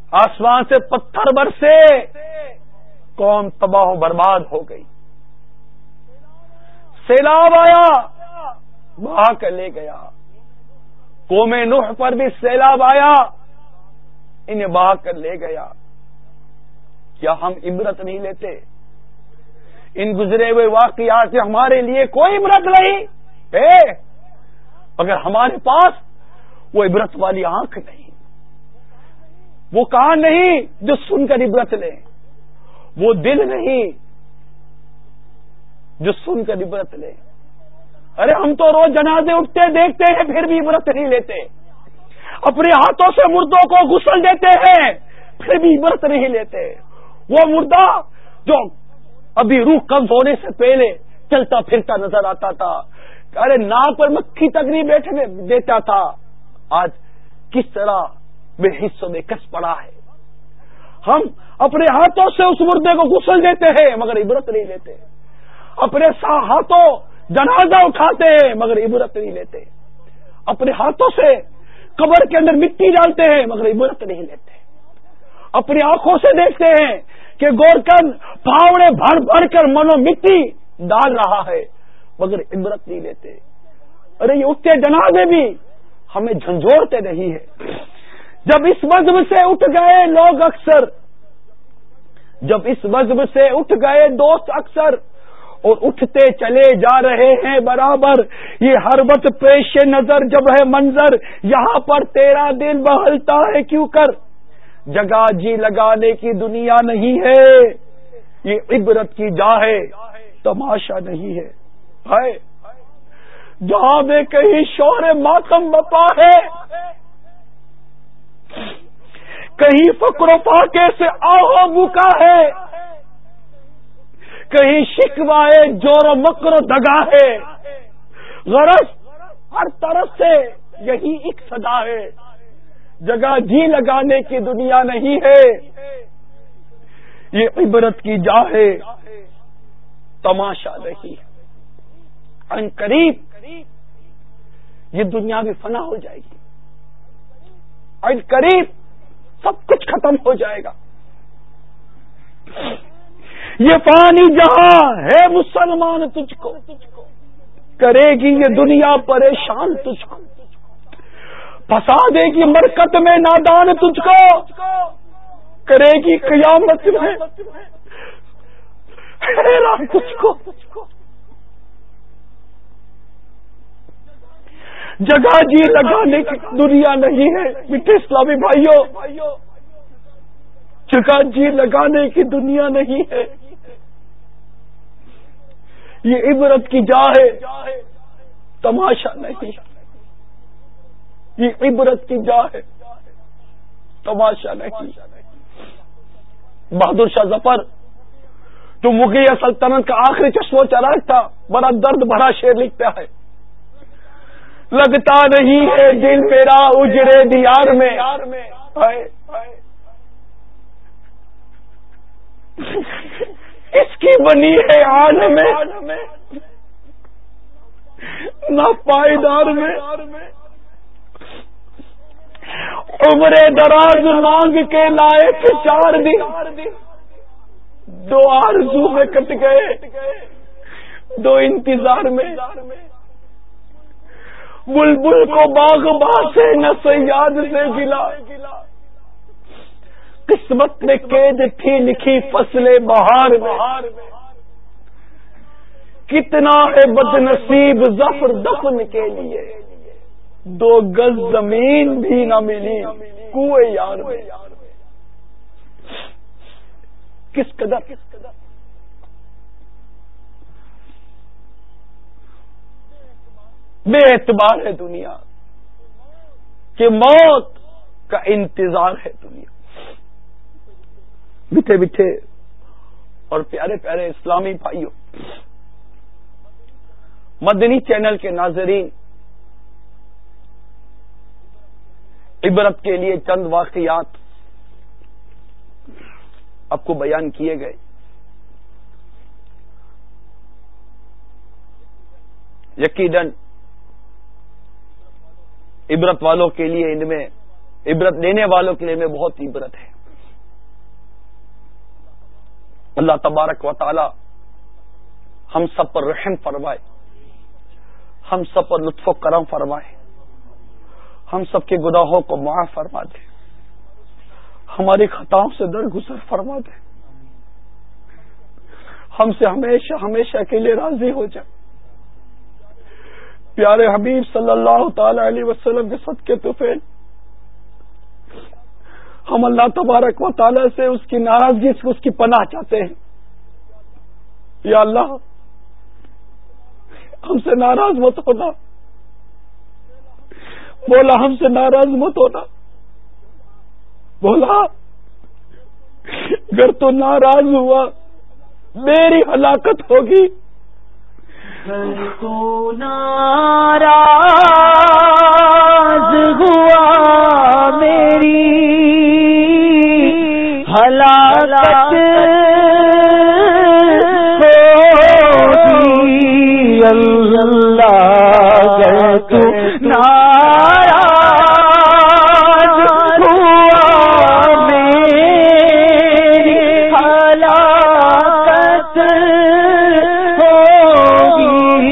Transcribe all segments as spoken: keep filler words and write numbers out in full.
آسمان سے پتھر برسے، قوم تباہ و برباد ہو گئی. سیلاب آیا، بہا کر لے گیا. قوم نوح پر بھی سیلاب آیا، انہیں بہا کر لے گیا. کیا ہم عبرت نہیں لیتے؟ ان گزرے ہوئے واقعات سے ہمارے لیے کوئی عبرت نہیں ہے، مگر ہمارے پاس وہ عبرت والی آنکھ نہیں، وہ کان نہیں جو سن کر عبرت لیں، وہ دل نہیں جو سن کر عبرت لیں. ارے ہم تو روز جنازے اٹھتے دیکھتے ہیں پھر بھی عبرت نہیں لیتے، اپنے ہاتھوں سے مردوں کو غسل دیتے ہیں پھر بھی عبرت نہیں لیتے. وہ مردہ جو ابھی روح قبض ہونے سے پہلے چلتا پھرتا نظر آتا تھا، ارے ناک پر مکھی تک نہیں بیٹھنے دیتا تھا، آج کس طرح بے حصوں میں کس پڑا ہے. ہم اپنے ہاتھوں سے اس مردے کو غسل دیتے ہیں مگر عبرت نہیں لیتے، اپنے ہاتھوں جنازہ اٹھاتے ہیں مگر عبرت نہیں لیتے، اپنے ہاتھوں سے قبر کے اندر مٹی ڈالتے ہیں مگر عبرت نہیں لیتے، اپنی آنکھوں سے دیکھتے ہیں کہ گورکن پھاوڑے بھر بھر کر منو مٹی ڈال رہا ہے مگر عبرت نہیں لیتے. ارے یہ اٹھتے جنازے بھی ہمیں جھنجھوڑتے نہیں ہے. جب اس مذہب سے اٹھ گئے لوگ اکثر، جب اس مذہب سے اٹھ گئے دوست اکثر، اور اٹھتے چلے جا رہے ہیں برابر، یہ ہر وقت پیش نظر جب ہے منظر، یہاں پر تیرا دل بہلتا ہے کیوں کر، جگہ جی لگانے کی دنیا نہیں ہے، یہ عبرت کی جا ہے تماشا نہیں ہے. ہائے جہاں میں کہیں شور ماتم بپا ہے، کہیں فقر و فاقے سے آہو بکا ہے، کہیں شکوائے جور و مکر و دگا ہے، غرض ہر طرف سے یہی ایک صدا ہے، جگہ جی لگانے کی دنیا نہیں ہے، یہ عبرت کی جا ہے تماشا نہیں. ان قریب یہ دنیا بھی فنا ہو جائے گی، ان قریب سب کچھ ختم ہو جائے گا. یہ فانی جہاں ہے مسلمان تجھ کو، کرے گی یہ دنیا پریشان تجھ کو، پھنسا دے گی مرکت میں نادان تجھ کو، کرے گی قیامت میں حیران تجھ کو. جگہ جی لگانے کی دنیا نہیں ہے میٹھے اسلامی بھائیوں، جگہ جی لگانے کی دنیا نہیں ہے، یہ عبرت کی جا ہے تماشا نہیں، یہ عبرت کی جا ہے تماشا نہیں. بہادر شاہ ظفر جو مغلیہ سلطنت کا آخری چشم و چراغ تھا، بڑا درد بھرا شعر لکھتا ہے، لگتا نہیں ہے دل میرا اجڑے دیار میں، اس کی بنی ہے عالم میں نہ پائیدار میں، عمر دراز مانگ کے لائے تھے چار دن، دو آرزو میں کٹ گئے دو انتظار میں، بلبل کو باغباں سے نہ صیاد سے گلا، قسمت میں قید تھی لکھی فصل بہار میں، کتنا ہے بد نصیب ظفر دفن کے لیے، دو گز زمین بھی نہ ملی کوئے یار میں. کس قدر بے اعتبار ہے دنیا کہ موت کا انتظار ہے دنیا. میٹھے میٹھے اور پیارے پیارے اسلامی بھائیوں، مدنی چینل کے ناظرین، عبرت کے لیے چند واقعات آپ کو بیان کیے گئے. یقیناً عبرت والوں کے لیے ان میں، عبرت لینے والوں کے لیے میں بہت عبرت ہے. اللہ تبارک و تعالی ہم سب پر رحم فرمائے، ہم سب پر لطف و کرم فرمائے، ہم سب کے گناہوں کو معاف فرما دے، ہماری خطاؤں سے درگزر فرما دے، ہم سے ہمیشہ ہمیشہ کے لیے راضی ہو جائے۔ پیارے حبیب صلی اللہ تعالی علیہ وسلم کے صدقے طفیل ہم اللہ تبارک و تعالی سے اس کی ناراضگی سے اس کی پناہ چاہتے ہیں۔ یا اللہ ہم سے ناراض مت ہونا، مولا ہم سے ناراض مت ہونا، مولا اگر تو ناراض ہوا میری ہلاکت ہوگی، اگر تو ناراض ہوا میری ہلاکت ہوگی، اللہ اگر تو ناراض ہوا میری ہلاکت ہوگی،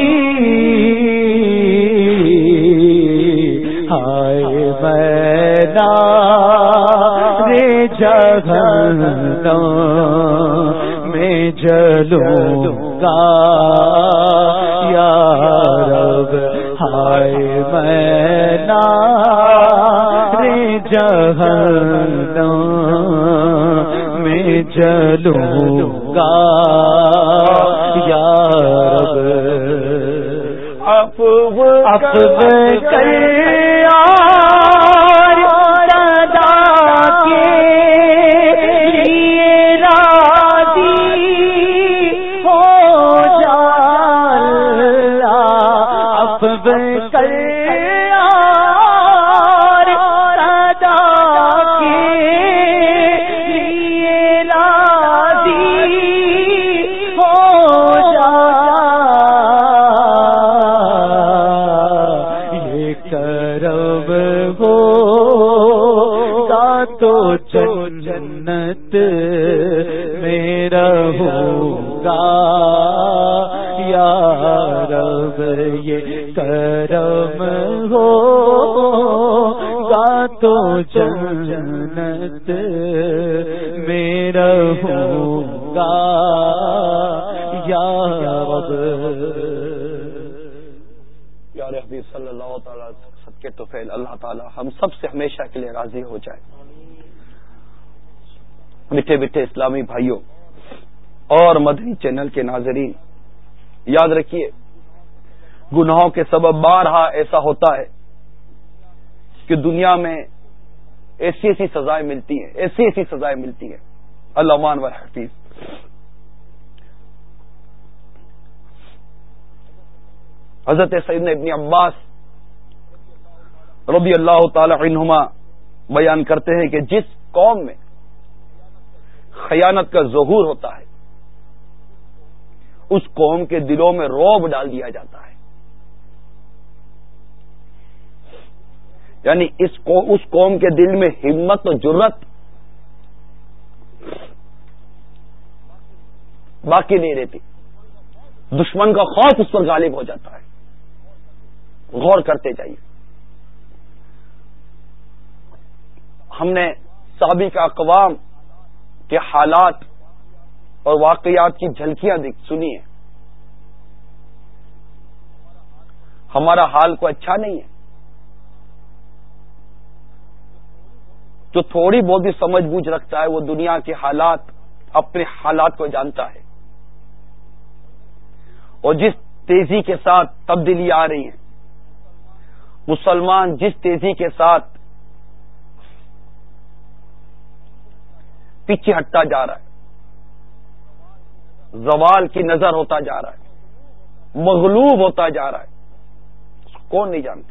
ہائے میں نار جہنم میں جلوں گا یا رب، ہائے میں نار جہنم میں جلوں گا یا رب، عفو کر جنت میں رہوں گا یا رب، یہ کرم ہو گا تو جنت میں رہوں گا یا رب۔ پیارے حبیب صلی اللہ تعالی صدقے طفیل اللہ تعالی ہم سب سے ہمیشہ کے لیے راضی ہو جائے۔ میٹھے میٹھے اسلامی بھائیوں اور مدنی چینل کے ناظرین، یاد رکھیے گناہوں کے سبب بارہا ایسا ہوتا ہے کہ دنیا میں ایسی ایسی سزائیں ملتی ہیں، ایسی ایسی سزائیں ملتی ہیں، اللہ مان و حفیظ۔ حضرت سیدنا ابن عباس رضی اللہ تعالی عنہما بیان کرتے ہیں کہ جس قوم میں خیانت کا ظہور ہوتا ہے اس قوم کے دلوں میں رعب ڈال دیا جاتا ہے، یعنی اس اس قوم کے دل میں ہمت و جرت باقی نہیں رہتی، دشمن کا خوف اس پر غالب ہو جاتا ہے۔ غور کرتے جائیے، ہم نے سابق اقوام کے حالات اور واقعات کی جھلکیاں سنی ہیں، ہمارا حال کو اچھا نہیں ہے، جو تھوڑی بہت ہی سمجھ بوجھ رکھتا ہے وہ دنیا کے حالات اپنے حالات کو جانتا ہے، اور جس تیزی کے ساتھ تبدیلی آ رہی ہے، مسلمان جس تیزی کے ساتھ پیچھے ہٹتا جا رہا ہے، زوال کی نظر ہوتا جا رہا ہے، مغلوب ہوتا جا رہا ہے، کون نہیں جانتا۔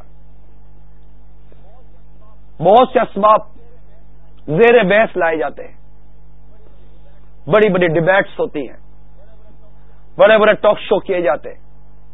بہت سے اسباب زیر بحث لائے جاتے ہیں، بڑی بڑی ڈبیٹس ہوتی ہیں، بڑے بڑے ٹاک شو کیے جاتے ہیں،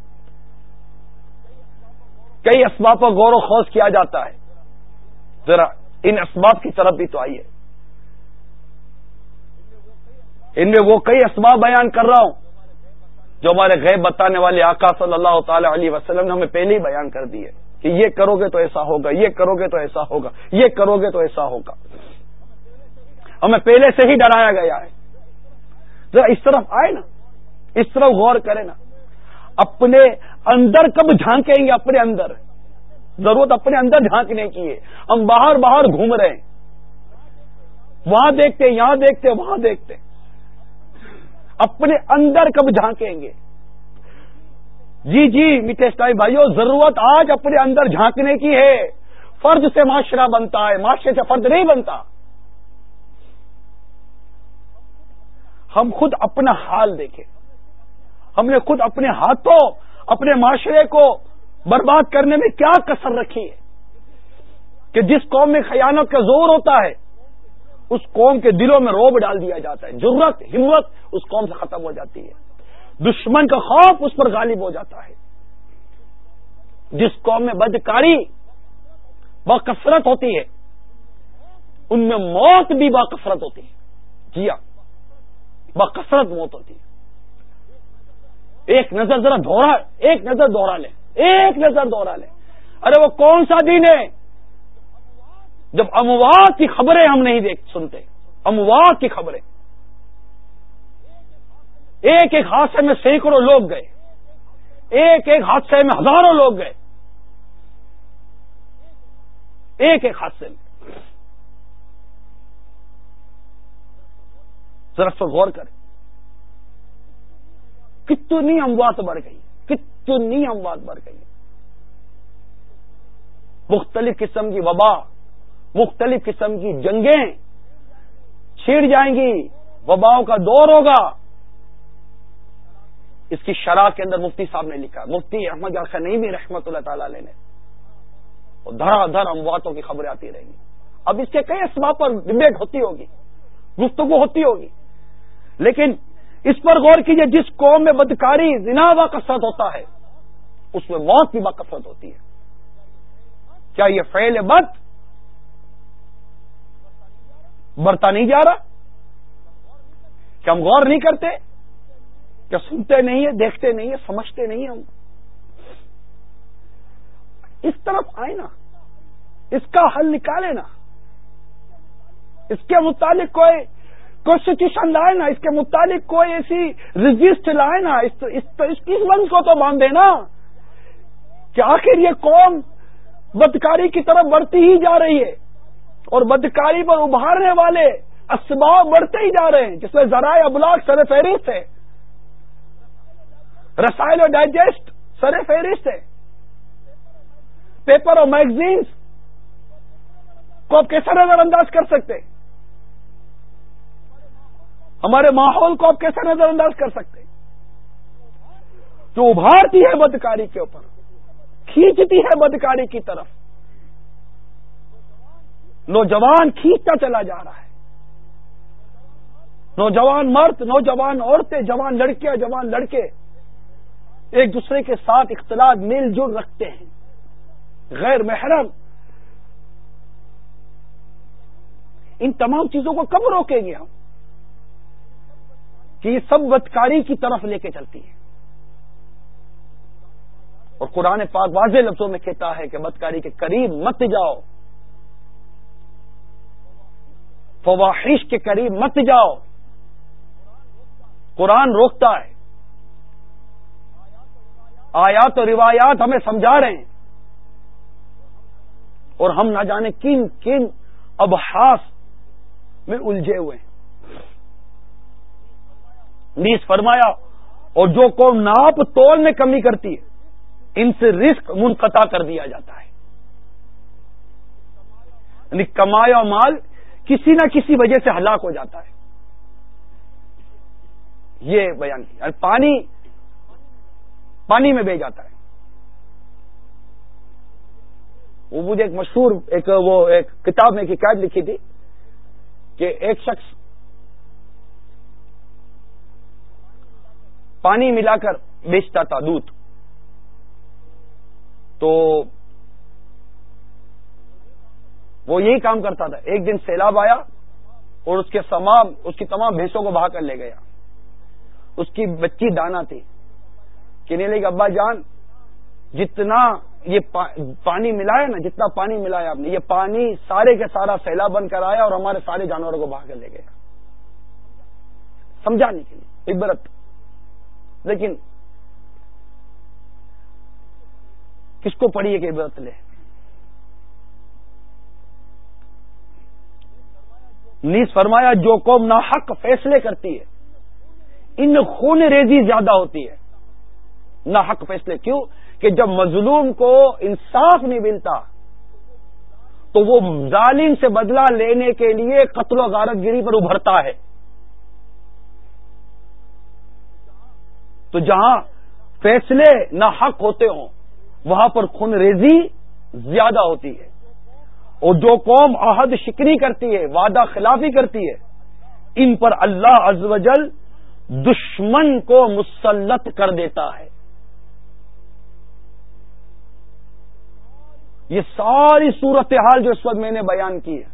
کئی اسباب پر غور و خوض کیا جاتا ہے۔ ذرا ان اسباب کی طرف بھی تو آئیے، ان میں وہ کئی اسباب بیان کر رہا ہوں جو ہمارے غیب بتانے والے آقا صلی اللہ تعالی علیہ وسلم نے ہمیں پہلے ہی بیان کر دی ہے کہ یہ کرو گے تو ایسا ہوگا، یہ کرو گے تو ایسا ہوگا، یہ کرو گے تو ایسا ہوگا. ہمیں پہلے سے ہی ڈرایا گیا ہے. ذرا اس طرف آئے نا، اس طرف غور کریں نا. اپنے اندر کب جھانکیں گے؟ اپنے اندر ضرورت اپنے اندر جھانکنے کی ہے. ہم باہر باہر گھوم رہے ہیں، وہاں دیکھتے یہاں دیکھتے وہاں دیکھتے. اپنے اندر کب جھانکیں گے؟ جی جی میٹھے اسلامی بھائیوں، ضرورت آج اپنے اندر جھانکنے کی ہے. فرد سے معاشرہ بنتا ہے، معاشرے سے فرد نہیں بنتا. ہم خود اپنا حال دیکھیں. ہم نے خود اپنے ہاتھوں اپنے معاشرے کو برباد کرنے میں کیا کسر رکھی ہے کہ جس قوم میں خیانت کا زور ہوتا ہے اس قوم کے دلوں میں روب ڈال دیا جاتا ہے. جرت ہمت اس قوم سے ختم ہو جاتی ہے. دشمن کا خوف اس پر غالب ہو جاتا ہے. جس قوم میں بدکاری باکثرت ہوتی ہے ان میں موت بھی باکثرت ہوتی ہے. جی ہاں، باکثرت موت ہوتی ہے. ایک نظر ذرا دوہرا ایک نظر دوہرا لیں ایک نظر دوہرا لیں ارے وہ کون سا دین ہے جب اموات کی خبریں ہم نہیں دیکھ سنتے؟ اموات کی خبریں، ایک ایک حادثے میں سینکڑوں لوگ گئے، ایک ایک حادثے میں ہزاروں لوگ گئے، ایک ایک حادثے میں. ذرا اس پر غور کریں. کتنی اموات بڑھ گئی، کتنی اموات بڑھ گئی. مختلف قسم کی وبا، مختلف قسم کی جنگیں چھڑ جائیں گی، وباؤں کا دور ہوگا. اس کی شرح کے اندر مفتی صاحب نے لکھا، مفتی احمد الخنیمی رحمۃ اللہ تعالی علیہ نے. اور دھڑا دھڑ امواتوں کی خبریں آتی رہیں گی. اب اس کے کئی اسباب پر ڈبیٹ ہوتی ہوگی، گفتگو ہوتی ہوگی، لیکن اس پر غور کیجئے جس قوم میں بدکاری زنا و کثرت ہوتا ہے اس میں موت بھی باکثرت ہوتی ہے. کیا یہ فعل بد بڑھتا نہیں جا رہا؟ کیا ہم غور نہیں کرتے؟ کیا سنتے نہیں ہیں، دیکھتے نہیں ہیں، سمجھتے نہیں ہیں؟ ہم اس طرف آئے نا، اس کا حل نکالے نا، اس کے متعلق کوئی کانسٹیٹیوشن لائے نا، اس کے متعلق کوئی ایسی رجسٹ لائے نا، اس اس بند کو تو باندھے نا کہ آخر یہ قوم بدکاری کی طرف بڑھتی ہی جا رہی ہے اور بدکاری پر ابھارنے والے اسباب بڑھتے ہی جا رہے ہیں، جس میں ذرائع ابلاغ سر فہرست ہے، رسائل اور ڈائجسٹ سر فہرست ہے. پیپر اور میگزینز کو آپ کیسے نظر انداز کر سکتے؟ ہمارے ماحول کو آپ کیسے نظر انداز کر سکتے؟ جو ابھارتی ہے بدکاری کے اوپر، کھینچتی ہے بدکاری کی طرف. نوجوان کھینچتا چلا جا رہا ہے. نوجوان مرد، نوجوان عورتیں، جوان لڑکیاں، جوان لڑکے ایک دوسرے کے ساتھ اختلاط میل جول رکھتے ہیں، غیر محرم. ان تمام چیزوں کو کب روکیں گے ہم کہ یہ سب بدکاری کی طرف لے کے چلتی ہے؟ اور قرآن پاک واضح لفظوں میں کہتا ہے کہ بدکاری کے قریب مت جاؤ، فواحش کے قریب مت جاؤ. قرآن روکتا ہے. آیات و روایات ہمیں سمجھا رہے ہیں اور ہم نہ جانے کن کن ابحاث میں الجھے ہوئے ہیں. نیز فرمایا اور جو قوم ناپ تول میں کمی کرتی ہے ان سے رزق منقطع کر دیا جاتا ہے. یعنی کمایا مال کسی نہ کسی وجہ سے ہلاک ہو جاتا ہے. یہ بیان کیا. پانی پانی میں بہ جاتا ہے. وہ مجھے ایک مشہور ایک وہ ایک کتاب میں ایک حکایت لکھی تھی کہ ایک شخص پانی ملا کر بیچتا تھا دودھ. تو وہ یہی کام کرتا تھا. ایک دن سیلاب آیا اور اس کے تمام اس کی تمام بھینسوں کو بہا کر لے گیا. اس کی بچی دانا تھی. کہنے لگی ابا جان جتنا یہ پانی ملایا نا، جتنا پانی ملایا آپ نے، یہ پانی سارے کے سارا سیلاب بن کر آیا اور ہمارے سارے جانوروں کو بہا کر لے گیا. سمجھانے کے لیے عبرت. لیکن کس کو پڑھی ہے کہ عبرت لے؟ نیز فرمایا جو قوم ناحق فیصلے کرتی ہے ان خون ریزی زیادہ ہوتی ہے. ناحق فیصلے کیوں؟ کہ جب مظلوم کو انصاف نہیں ملتا تو وہ ظالم سے بدلہ لینے کے لیے قتل و غارت گری پر ابھرتا ہے. تو جہاں فیصلے ناحق ہوتے ہوں وہاں پر خون ریزی زیادہ ہوتی ہے. اور جو قوم عہد شکنی کرتی ہے، وعدہ خلافی کرتی ہے، ان پر اللہ عز و جل دشمن کو مسلط کر دیتا ہے. یہ ساری صورتحال جو اس وقت میں نے بیان کی ہے،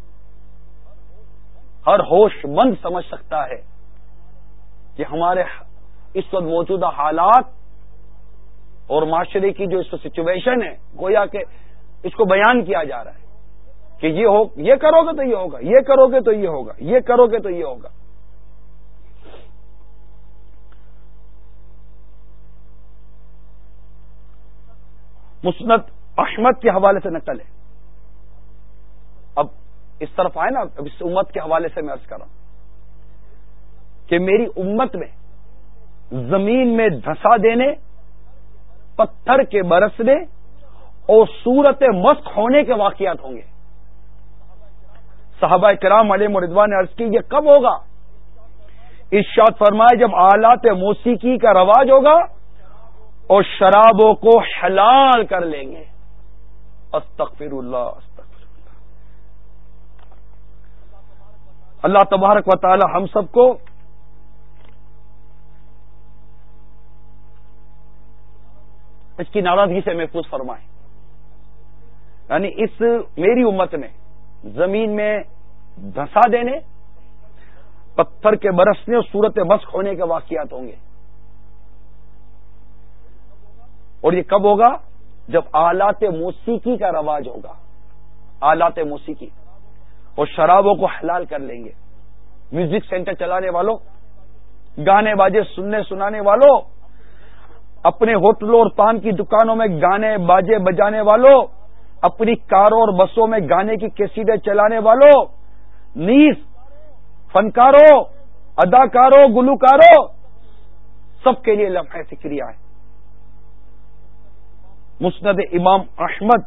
ہر ہوش مند سمجھ سکتا ہے کہ ہمارے اس وقت موجودہ حالات اور معاشرے کی جو اس وقت سچویشن ہے، گویا کہ اس کو بیان کیا جا رہا ہے کہ یہ ہو یہ کرو گے تو یہ ہوگا، یہ کرو گے تو یہ ہوگا، یہ کرو گے تو یہ ہوگا. مسند احمد کے حوالے سے نقل ہے. اب اس طرف آئے نا، اب اس امت کے حوالے سے میں عرض کر رہا ہوں کہ میری امت میں زمین میں دھسا دینے، پتھر کے برسنے اور صورت مسخ ہونے کے واقعات ہوں گے. صحابہ کرام علیہم رضوان نے عرض کی یہ کب ہوگا؟ ارشاد فرمائے جب آلات موسیقی کا رواج ہوگا اور شرابوں کو حلال کر لیں گے. استغفر اللہ استغفر اللہ. اللہ تبارک و تعالی ہم سب کو اس کی ناراضگی سے محفوظ فرمائے. یعنی اس میری امت میں زمین میں دھسا دینے، پتھر کے برسنے اور صورت مسخ ہونے کے واقعات ہوں گے. اور یہ کب ہوگا؟ جب آلات موسیقی کا رواج ہوگا. آلات موسیقی اور شرابوں کو حلال کر لیں گے. میوزک سینٹر چلانے والوں، گانے باجے سننے سنانے والوں، اپنے ہوٹلوں اور پان کی دکانوں میں گانے باجے بجانے والوں، اپنی کاروں اور بسوں میں گانے کی کیسیٹیں چلانے والوں، نیز فنکاروں، اداکاروں، گلوکاروں، سب کے لیے لمحہ فکریہ ہے. مسند امام احمد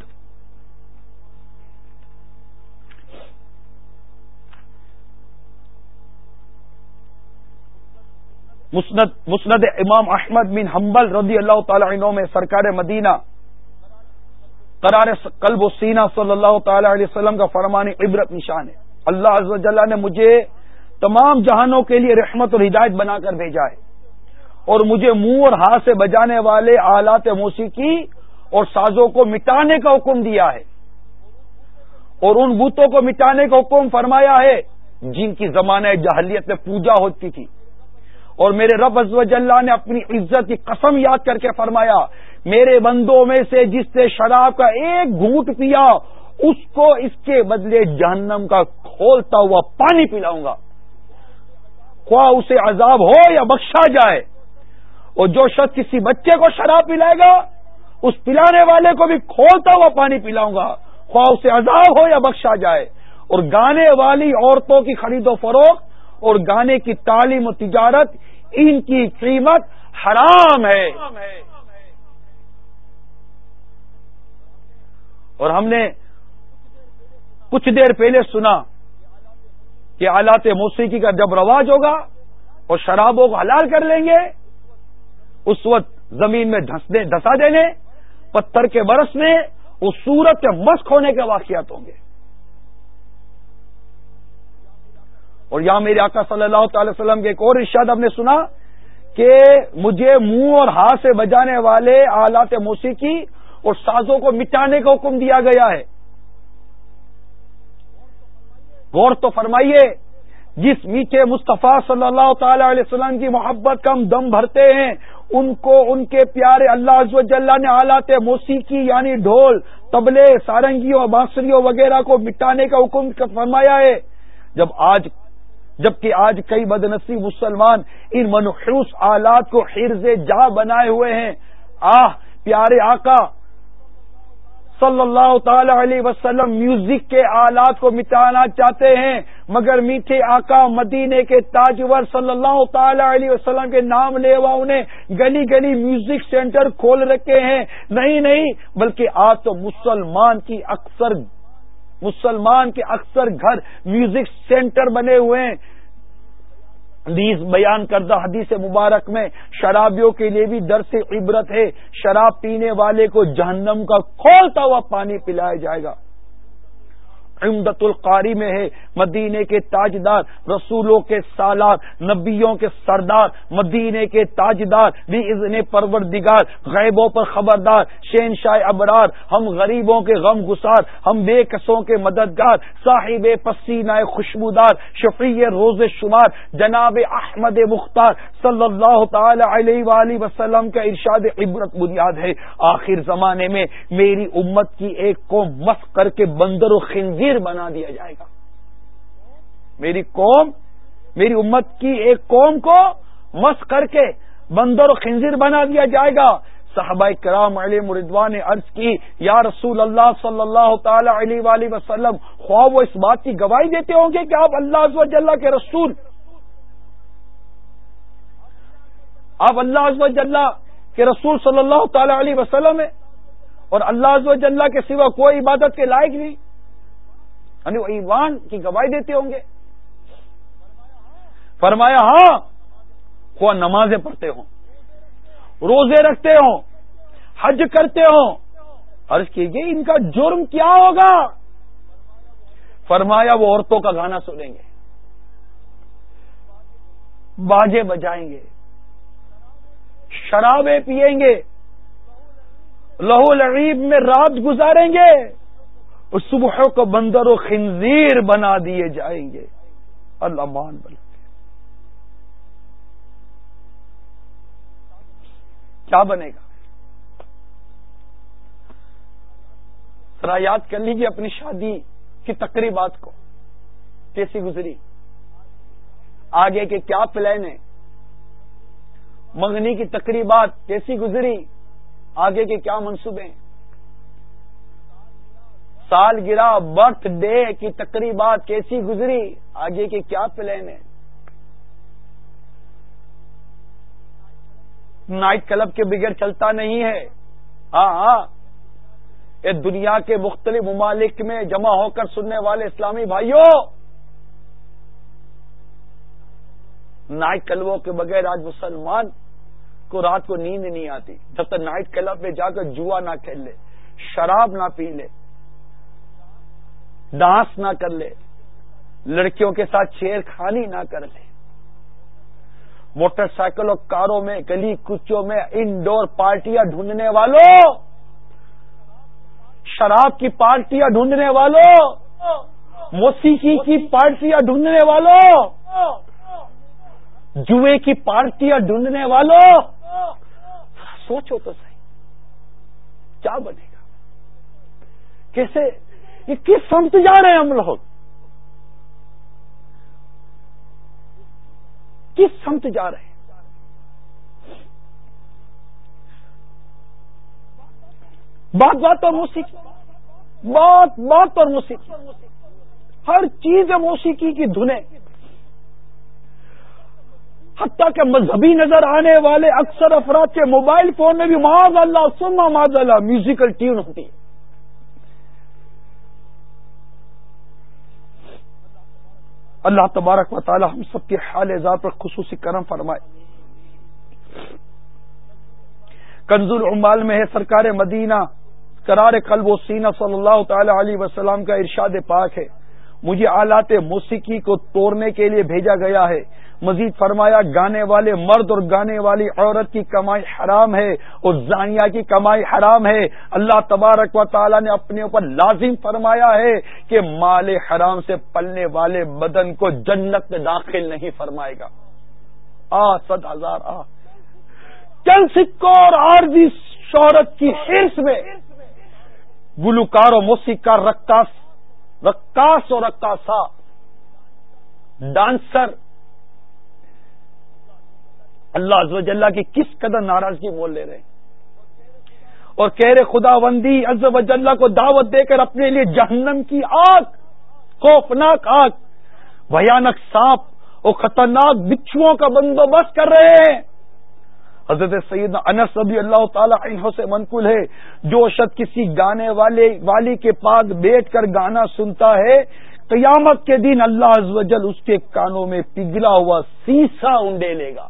مسند مسند امام احمد بن حنبل رضی اللہ تعالی عنہ میں سرکار مدینہ قرار قلب و سینہ صلی اللہ تعالی علیہ وسلم کا فرمان عبرت نشان ہے. اللہ عز و جل نے مجھے تمام جہانوں کے لیے رحمت اور ہدایت بنا کر بھیجا ہے اور مجھے منہ اور ہاتھ سے بجانے والے آلات موسیقی اور سازوں کو مٹانے کا حکم دیا ہے اور ان بتوں کو مٹانے کا حکم فرمایا ہے جن کی زمانہ جاہلیت میں پوجا ہوتی تھی. اور میرے رب عز و جل نے اپنی عزت کی قسم یاد کر کے فرمایا میرے بندوں میں سے جس نے شراب کا ایک گھونٹ پیا اس کو اس کے بدلے جہنم کا کھولتا ہوا پانی پلاؤں گا، خواہ اسے عذاب ہو یا بخشا جائے. اور جو شخص کسی بچے کو شراب پلائے گا اس پلانے والے کو بھی کھولتا ہوا پانی پلاؤں گا، خواہ اسے عذاب ہو یا بخشا جائے. اور گانے والی عورتوں کی خرید و فروخت اور گانے کی تعلیم و تجارت ان کی قیمت حرام ہے. اور ہم نے کچھ دیر پہلے سنا کہ آلات موسیقی کا جب رواج ہوگا اور شرابوں کو حلال کر لیں گے اس وقت زمین میں دھسنے دھسا دینے، پتھر کے برسنے اور صورت کے مسخ ہونے کے واقعات ہوں گے. اور یہاں میرے آقا صلی اللہ تعالی وسلم کے ایک اور ارشاد ہم نے سنا کہ مجھے منہ اور ہاتھ سے بجانے والے آلات موسیقی اور سازوں کو مٹانے کا حکم دیا گیا ہے. غور تو فرمائیے جس میٹھے مصطفیٰ صلی اللہ تعالی علیہ وسلم کی محبت کا ہم دم بھرتے ہیں، ان کو ان کے پیارے اللہ عز و جل نے آلات موسیقی یعنی ڈھول، طبلے، سارنگیوں، بانسریوں وغیرہ کو مٹانے کا حکم فرمایا ہے. جب آج جبکہ آج کئی بدنصیب مسلمان ان منحوس آلات کو حرز جاں بنائے ہوئے ہیں. آہ پیارے آقا صلی اللہ تعالی علیہ وسلم میوزک کے آلات کو مٹانا چاہتے ہیں، مگر میٹھے آقا مدینے کے تاجور صلی اللہ تعالی علیہ وسلم کے نام لیواؤں نے گلی گلی میوزک سینٹر کھول رکھے ہیں. نہیں نہیں، بلکہ آج تو مسلمان کی اکثر مسلمان کے اکثر گھر میوزک سینٹر بنے ہوئے ہیں. حدیث بیان کردہ حدیث مبارک میں شرابیوں کے لیے بھی درس عبرت ہے. شراب پینے والے کو جہنم کا کھولتا ہوا پانی پلایا جائے گا. عمدۃ القاری میں ہے مدینے کے تاجدار، رسولوں کے سالار، نبیوں کے سردار، مدینے کے تاجدار بھی اذن پروردگار، غیبوں پر خبردار، شہنشاہ ابرار، ہم غریبوں کے غم گسار، ہم بے کسوں کے مددگار، صاحب پسینہ خوشبودار، شفیع روز شمار، جناب احمد مختار صلی اللہ تعالی علیہ وآلہ وسلم کا ارشاد عبرت بنیاد ہے. آخر زمانے میں میری امت کی ایک قوم مسخ کر کے بندر و خنزیر بنا دیا جائے گا. میری قوم میری امت کی ایک قوم کو مسخ کر کے بندر و خنزیر بنا دیا جائے گا. صحابہ کرام علیہم رضوان نے عرض کی یا رسول اللہ صلی اللہ تعالی علیہ وآلہ وسلم، خواہ وہ اس بات کی گواہی دیتے ہوں گے کہ آپ اللہ عز و جل کے رسول آپ اللہ عز و جل کے رسول صلی اللہ تعالی علیہ وسلم ہیں اور اللہ عز و جل کے سوا کوئی عبادت کے لائق نہیں، یعنی وہ ایمان کی گواہی دیتے ہوں گے. فرمایا ہاں، خواہ نمازیں پڑھتے ہوں، روزے رکھتے ہوں، حج کرتے ہوں. عرض کیجیے ان کا جرم کیا ہوگا؟ فرمایا وہ عورتوں کا گانا سنیں گے، باجے بجائیں گے، شرابیں پیئیں گے، لہو لعیب میں رات گزاریں گے، اور صبح کو بندر و خنزیر بنا دیے جائیں گے. اللہ مان بل کیا بنے گا؟ ذرا یاد کر لیجیے اپنی شادی کی تقریبات کو، کیسی گزری، آگے کے کیا پلان ہیں. منگنی کی تقریبات کیسی گزری، آگے کے کیا منصوبے ہیں. سالگرہ برتھ ڈے کی تقریبات کیسی گزری، آگے کے کیا پلان ہیں. نائٹ کلب کے بغیر چلتا نہیں ہے. ہاں ہاں، یہ دنیا کے مختلف ممالک میں جمع ہو کر سننے والے اسلامی بھائیوں، نائٹ کلبوں کے بغیر آج مسلمان کو رات کو نیند نہیں آتی جب تک نائٹ کلب میں جا کر جوا نہ کھیل لے، شراب نہ پی لے، ڈانس نہ کر لے، لڑکیوں کے ساتھ چھیڑ خانی نہ کر لے. موٹر سائیکل اور کاروں میں، گلی کوچوں میں انڈور پارٹیاں ڈھونڈنے والوں، شراب کی پارٹیاں ڈھونڈنے والوں، موسیقی کی پارٹیاں ڈھونڈنے والوں، جوئے کی پارٹیاں ڈھونڈنے والوں، سوچو تو صحیح کیا بنے گا. کیسے، یہ کس سمت جا رہے ہیں ہم لوگ، کس سمت جا رہے ہیں. بات بات پر موسیقی، بات بات پر موسیقی، ہر چیز موسیقی کی دھنیں. حتیٰ کہ مذہبی نظر آنے والے اکثر افراد کے موبائل فون میں بھی معاذ اللہ ثم معاذ اللہ میوزیکل ٹیون ہوتی ہے. اللہ تبارک و تعالی ہم سب کے حال ذات پر خصوصی کرم فرمائے. کنز العمال میں ہے سرکار مدینہ قرار قلب و سینہ صلی اللہ تعالی علیہ وسلم کا ارشاد پاک ہے، مجھے آلات موسیقی کو توڑنے کے لیے بھیجا گیا ہے۔ مزید فرمایا گانے والے مرد اور گانے والی عورت کی کمائی حرام ہے اور زانیہ کی کمائی حرام ہے۔ اللہ تبارک و تعالی نے اپنے اوپر لازم فرمایا ہے کہ مال حرام سے پلنے والے بدن کو جنت میں داخل نہیں فرمائے گا۔ آ صد ہزار آ چند سکوں اور عارضی شہرت کی حرص میں گلوکار و موسیقار، رقاص رقاص اور رقاصہ، ڈانسر اللہ عز و جل کی کس قدر ناراضگی مول لے رہے ہیں اور کہہ رہے خدا بندی عز و جل کو دعوت دے کر اپنے لیے جہنم کی آگ، خوفناک آگ، بھیانک سانپ اور خطرناک بچھوؤں کا بندوبست کر رہے ہیں۔ حضرت سیدنا انس رضی اللہ تعالی عنہ سے منقول ہے، جو شخص کسی گانے والے والی کے پاس بیٹھ کر گانا سنتا ہے، قیامت کے دن اللہ عز و جل اس کے کانوں میں پگھلا ہوا سیسا اونڈے لے گا۔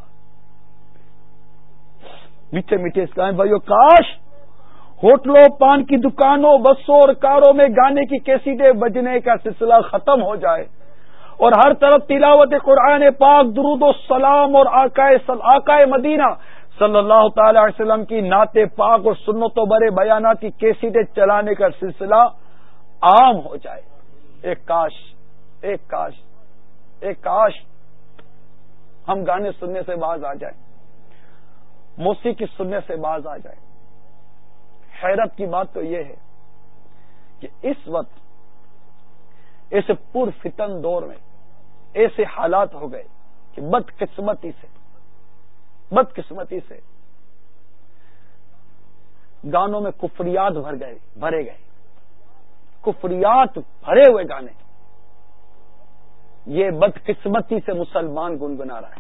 میٹھے میٹھے اسلام بھائیو، کاش ہوٹلوں، پان کی دکانوں، بسوں اور کاروں میں گانے کی کیسٹیں بجنے کا سلسلہ ختم ہو جائے اور ہر طرف تلاوت قرآن پاک، درود و سلام اور آقائے آقائے مدینہ صلی اللہ تعالی علیہ وسلم کی نعت پاک اور سنتوں برے بیانات کی کیسٹیں چلانے کا سلسلہ عام ہو جائے۔ ایک کاش ایک کاش ایک کاش ہم گانے سننے سے باز آ جائیں، موسیقی سننے سے باز آ جائیں۔ حیرت کی بات تو یہ ہے کہ اس وقت ایسے پر فتن دور میں ایسے حالات ہو گئے کہ بدقسمتی سے بدقسمتی سے گانوں میں کفریات بھر گئے بھرے گئے کفریات بھرے ہوئے گانے، یہ بدقسمتی سے مسلمان گنگنا رہا ہے۔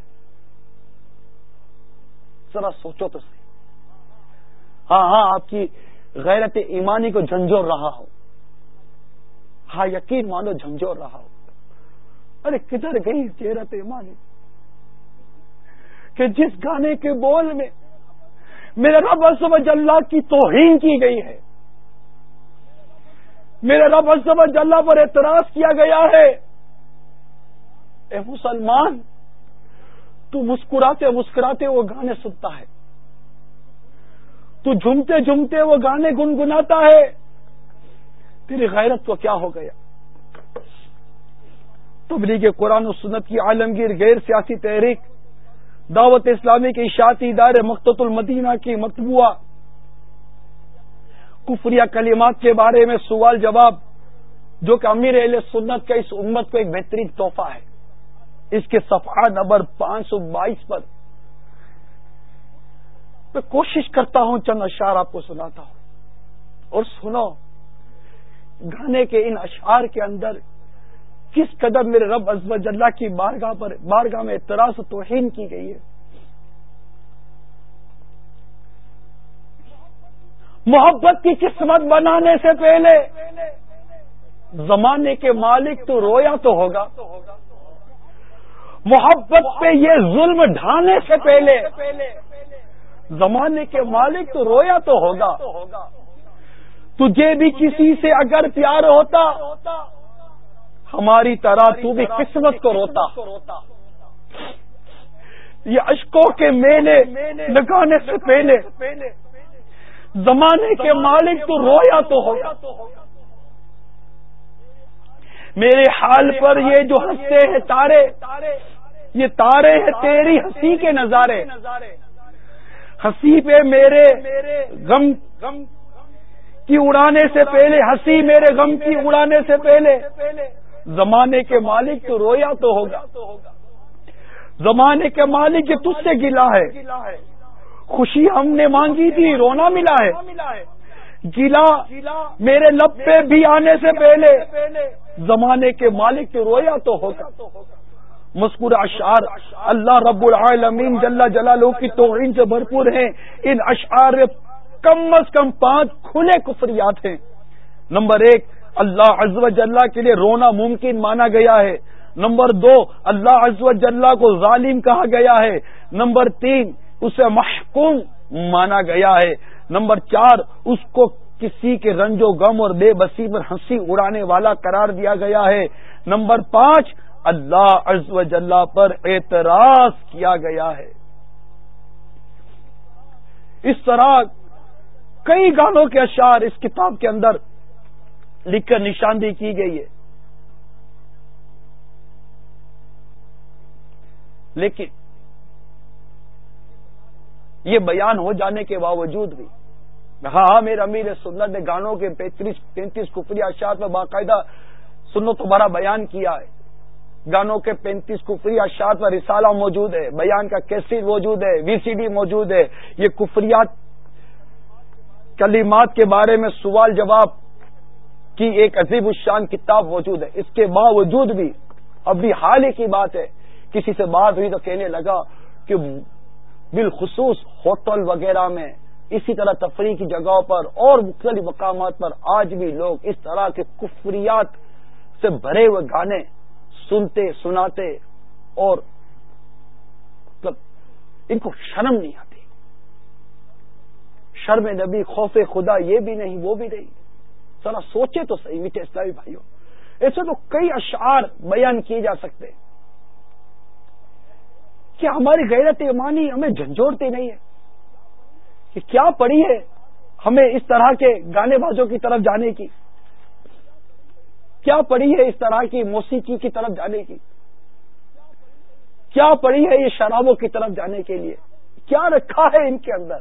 ذرا سوچو تو صحیح۔ ہاں ہاں آپ کی غیرت ایمانی کو جھنجھوڑ رہا ہو، ہاں یقین مانو جھنجھوڑ رہا ہو۔ ارے کدھر گئی غیرت ایمانی کہ جس گانے کے بول میں میرے رب عز و جل کی توہین کی گئی ہے، میرے رب عز و جل پر اعتراض کیا گیا ہے۔ اے مسلمان، تو مسکراتے مسکراتے وہ گانے سنتا ہے، تو جھومتے جھومتے وہ گانے گنگناتا ہے، تیری غیرت کو کیا ہو گیا؟ تبلیغ قرآن و سنت کی عالمگیر غیر سیاسی تحریک دعوت اسلامی کے اشاعتی ادارے مقتۃ المدینہ کی مطبوعہ کفریہ کلمات کے بارے میں سوال جواب، جو کہ امیر اہل سنت کا اس امت کو ایک بہترین تحفہ ہے، اس کے صفحہ نمبر پانچ سو بائیس پر میں کوشش کرتا ہوں چند اشعار آپ کو سناتا ہوں، اور سنو گانے کے ان اشعار کے اندر کس قدر میرے رب عز و جل کی بارگاہ پر بارگاہ میں اعتراض و توہین کی گئی ہے۔ محبت کی قسمت بنانے سے پہلے زمانے کے مالک تو رویا تو ہوگا، محبت پہ یہ ظلم ڈھانے سے پہلے زمانے کے مالک تو رویا تو ہوگا۔ تجھے بھی کسی سے اگر پیار ہوتا، ہماری طرح تو بھی قسمت کو روتا۔ یہ اشکوں کے میلے لگانے سے پہلے زمانے کے مالک تو رویا تو ہوگا۔ میرے حال پر یہ جو ہنستے ہیں تارے، یہ تارے ہیں تیری ہنسی کے نظارے، ہنسی پہ میرے غم کی اڑانے سے پہلے، ہنسی میرے غم کی اڑانے سے پہلے زمانے کے مالک تو رویا تو ہوگا۔ زمانے کے مالک یہ تجھ سے گلا ہے، خوشی ہم نے مانگی تھی رونا ملا ہے، گلا میرے لب پہ بھی آنے سے پہلے زمانے کے مالک تو رویا تو ہوگا۔ مذکور اشعار اللہ رب العالمین جل جلالہ کی توہین سے بھرپور ہیں۔ ان اشعار میں کم از کم پانچ کھلے کفریات ہیں۔ نمبر ایک، اللہ عز و جل کے لیے رونا ممکن مانا گیا ہے۔ نمبر دو، اللہ عز و جل کو ظالم کہا گیا ہے۔ نمبر تین، اسے محکوم مانا گیا ہے۔ نمبر چار، اس کو کسی کے رنج و غم اور بے بسی پر ہنسی اڑانے والا قرار دیا گیا ہے۔ نمبر پانچ، اللہ عز و جل پر اعتراض کیا گیا ہے. اس طرح کئی گانوں کے اشعار اس کتاب کے اندر لکھ کر نشاندہی کی گئی ہے. لیکن یہ بیان ہو جانے کے باوجود بھی ہاں میرے امیر سنت نے گانوں کے پینتیس پینتیس کفری اشعار پر باقاعدہ سنت و بڑا بیان کیا ہے. گانوں کے پینتیس کفری اشعار پر رسالہ موجود ہے، بیان کا کیسٹ موجود ہے، وی سی ڈی موجود ہے. یہ کفریات کلمات کے بارے میں سوال جواب کی ایک عظیم الشان کتاب موجود ہے. اس کے باوجود بھی ابھی حال ہی کی بات ہے، کسی سے بات ہوئی تو کہنے لگا کہ بالخصوص ہوٹل وغیرہ میں، اسی طرح تفریح کی جگہوں پر اور مختلف مقامات پر آج بھی لوگ اس طرح کے کفریات سے بھرے ہوئے گانے سنتے سناتے اور ان کو شرم نہیں آتی. شرم نبی، خوف خدا یہ بھی نہیں وہ بھی نہیں. ذرا سوچے تو صحیح میٹھے اسلامی بھائیوں، ایسے تو کئی اشعار بیان کیے جا سکتے. کیا ہماری غیرت ایمانی ہمیں جھنجھوڑتی نہیں ہے کہ کیا پڑی ہے ہمیں اس طرح کے گانے بازوں کی طرف جانے کی؟ کیا پڑی ہے اس طرح کی موسیقی کی طرف جانے کی؟ کیا پڑی ہے یہ شرابوں کی طرف جانے کے لیے؟ کیا رکھا ہے ان کے اندر؟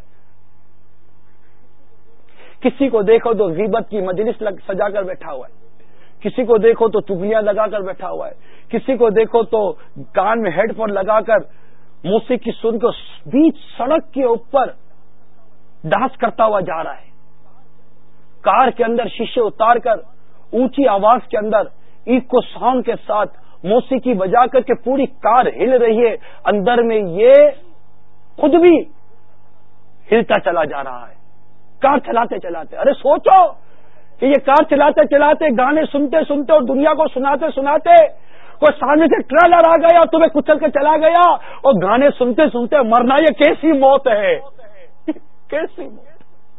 کسی کو دیکھو تو غیبت کی مجلس سجا کر بیٹھا ہوا ہے، کسی کو دیکھو تو چغلیاں لگا کر بیٹھا ہوا ہے، کسی کو دیکھو تو کان میں ہیڈ فون لگا کر موسیقی سن کر بیچ سڑک کے اوپر ڈانس کرتا ہوا جا رہا ہے. کار کے اندر شیشے اتار کر اونچی آواز کے اندر ایکو ساؤنڈ کے ساتھ موسیقی بجا کر کے پوری کار ہل رہی ہے، اندر میں یہ خود بھی ہلتا چلا جا رہا ہے کار چلاتے چلاتے. ارے سوچو کہ یہ کار چلاتے چلاتے گانے سنتے سنتے اور دنیا کو سناتے سناتے کوئی سامنے سے ٹریلر آ گیا تمہیں کچل کے چلا گیا اور گانے سنتے سنتے مرنا، یہ کیسی موت ہے؟ کیسی موت؟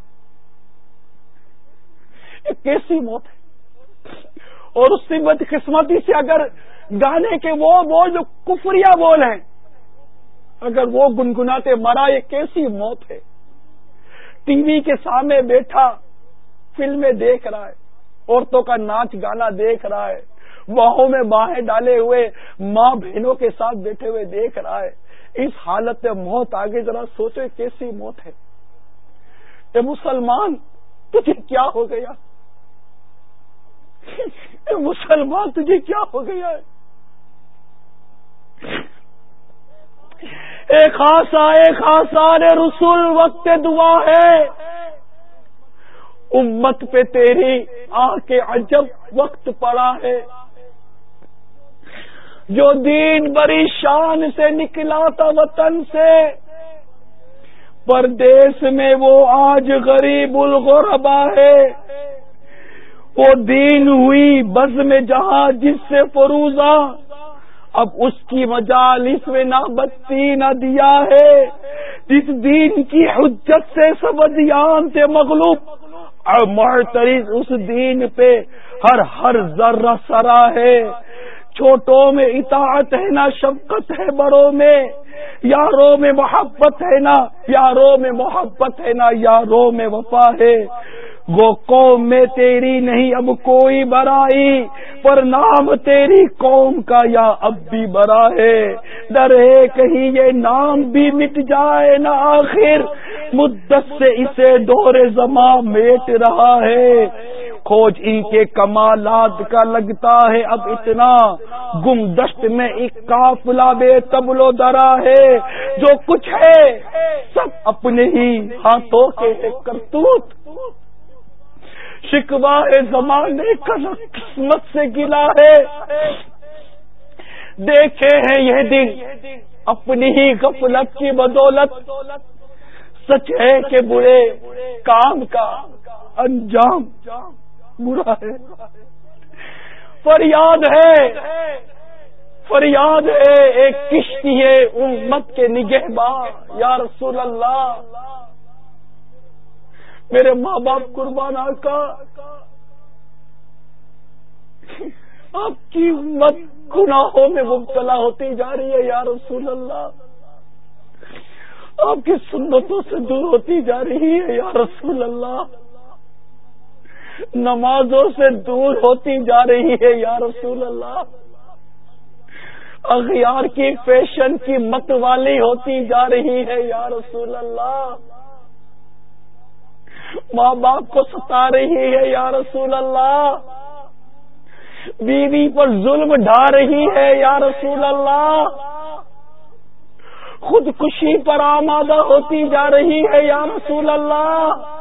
یہ کیسی موت ہے؟ اور اس کی بدقسمتی سے اگر گانے کے وہ بول جو کفریہ بول ہیں اگر وہ گنگناتے مرا، یہ کیسی موت ہے؟ ٹی وی کے سامنے بیٹھا فلمیں دیکھ رہا ہے، عورتوں کا ناچ گانا دیکھ رہا ہے، باہوں میں باہیں ڈالے ہوئے ماں بہنوں کے ساتھ بیٹھے ہوئے دیکھ رہا ہے. اس حالت میں موت آگے ذرا سوچے کیسی موت ہے. اے مسلمان تجھے کیا ہو گیا؟ اے مسلمان تجھے کیا ہو گیا ہے؟ اے خاصا اے خاصا رے رسول وقت دعا ہے، امت پہ تیری آ کے عجب وقت پڑا ہے. جو دین بڑی شان سے نکلا تھا وطن سے، پردیس میں وہ آج غریب الغربا ہے. وہ دین ہوئی بزم جہاں جس سے فروزہ، اب اس کی مجالس میں نہ بتی نہ دیا ہے. جس دین کی حجت سے سب ادیان سے مغلوب، اور معترض اس دین پہ ہر ہر ذرہ سرا ہے. چھوٹوں میں اطاعت ہے نہ شفقت ہے، بڑوں میں یاروں میں محبت ہے نہ یاروں میں محبت ہے نہ یاروں میں وفا ہے. وہ قوم میں تیری نہیں اب کوئی برائی، پر نام تیری قوم کا یا اب بھی برا ہے. ڈر ہے کہیں یہ نام بھی مٹ جائے نہ آخر مدت سے اسے دور زماں میٹ رہا ہے. کھوج ان کے کمالات کا لگتا ہے اب اتنا، گم دشت میں ایک قافلہ بے تبل و درا ہے. جو کچھ ہے سب اپنے ہی ہاتھوں کے کرتوت، شکوہ زمانے کا قسمت سے گلا ہے. دیکھے ہیں یہ دن اپنی ہی غفلت کی بدولت، سچ ہے کہ برے کام کا انجام برا ہے. فریاد ہے فریاد ہے ایک کشتی ہے امت کے نگہباں، یا رسول اللہ میرے ماں باپ قربان آقا، آپ کی امت گناہوں میں مبتلا ہوتی جا رہی ہے یا رسول اللہ، آپ کی سنتوں سے دور ہوتی جا رہی ہے یا رسول اللہ، نمازوں سے دور ہوتی جا رہی ہے یا رسول اللہ، اغیار کی فیشن کی مت والی ہوتی جا رہی ہے یا رسول اللہ، ماں باپ کو ستا رہی ہے یا رسول اللہ، بیوی پر ظلم ڈھا رہی ہے یا رسول اللہ، خودکشی پر آمادہ ہوتی جا رہی ہے یا رسول اللہ،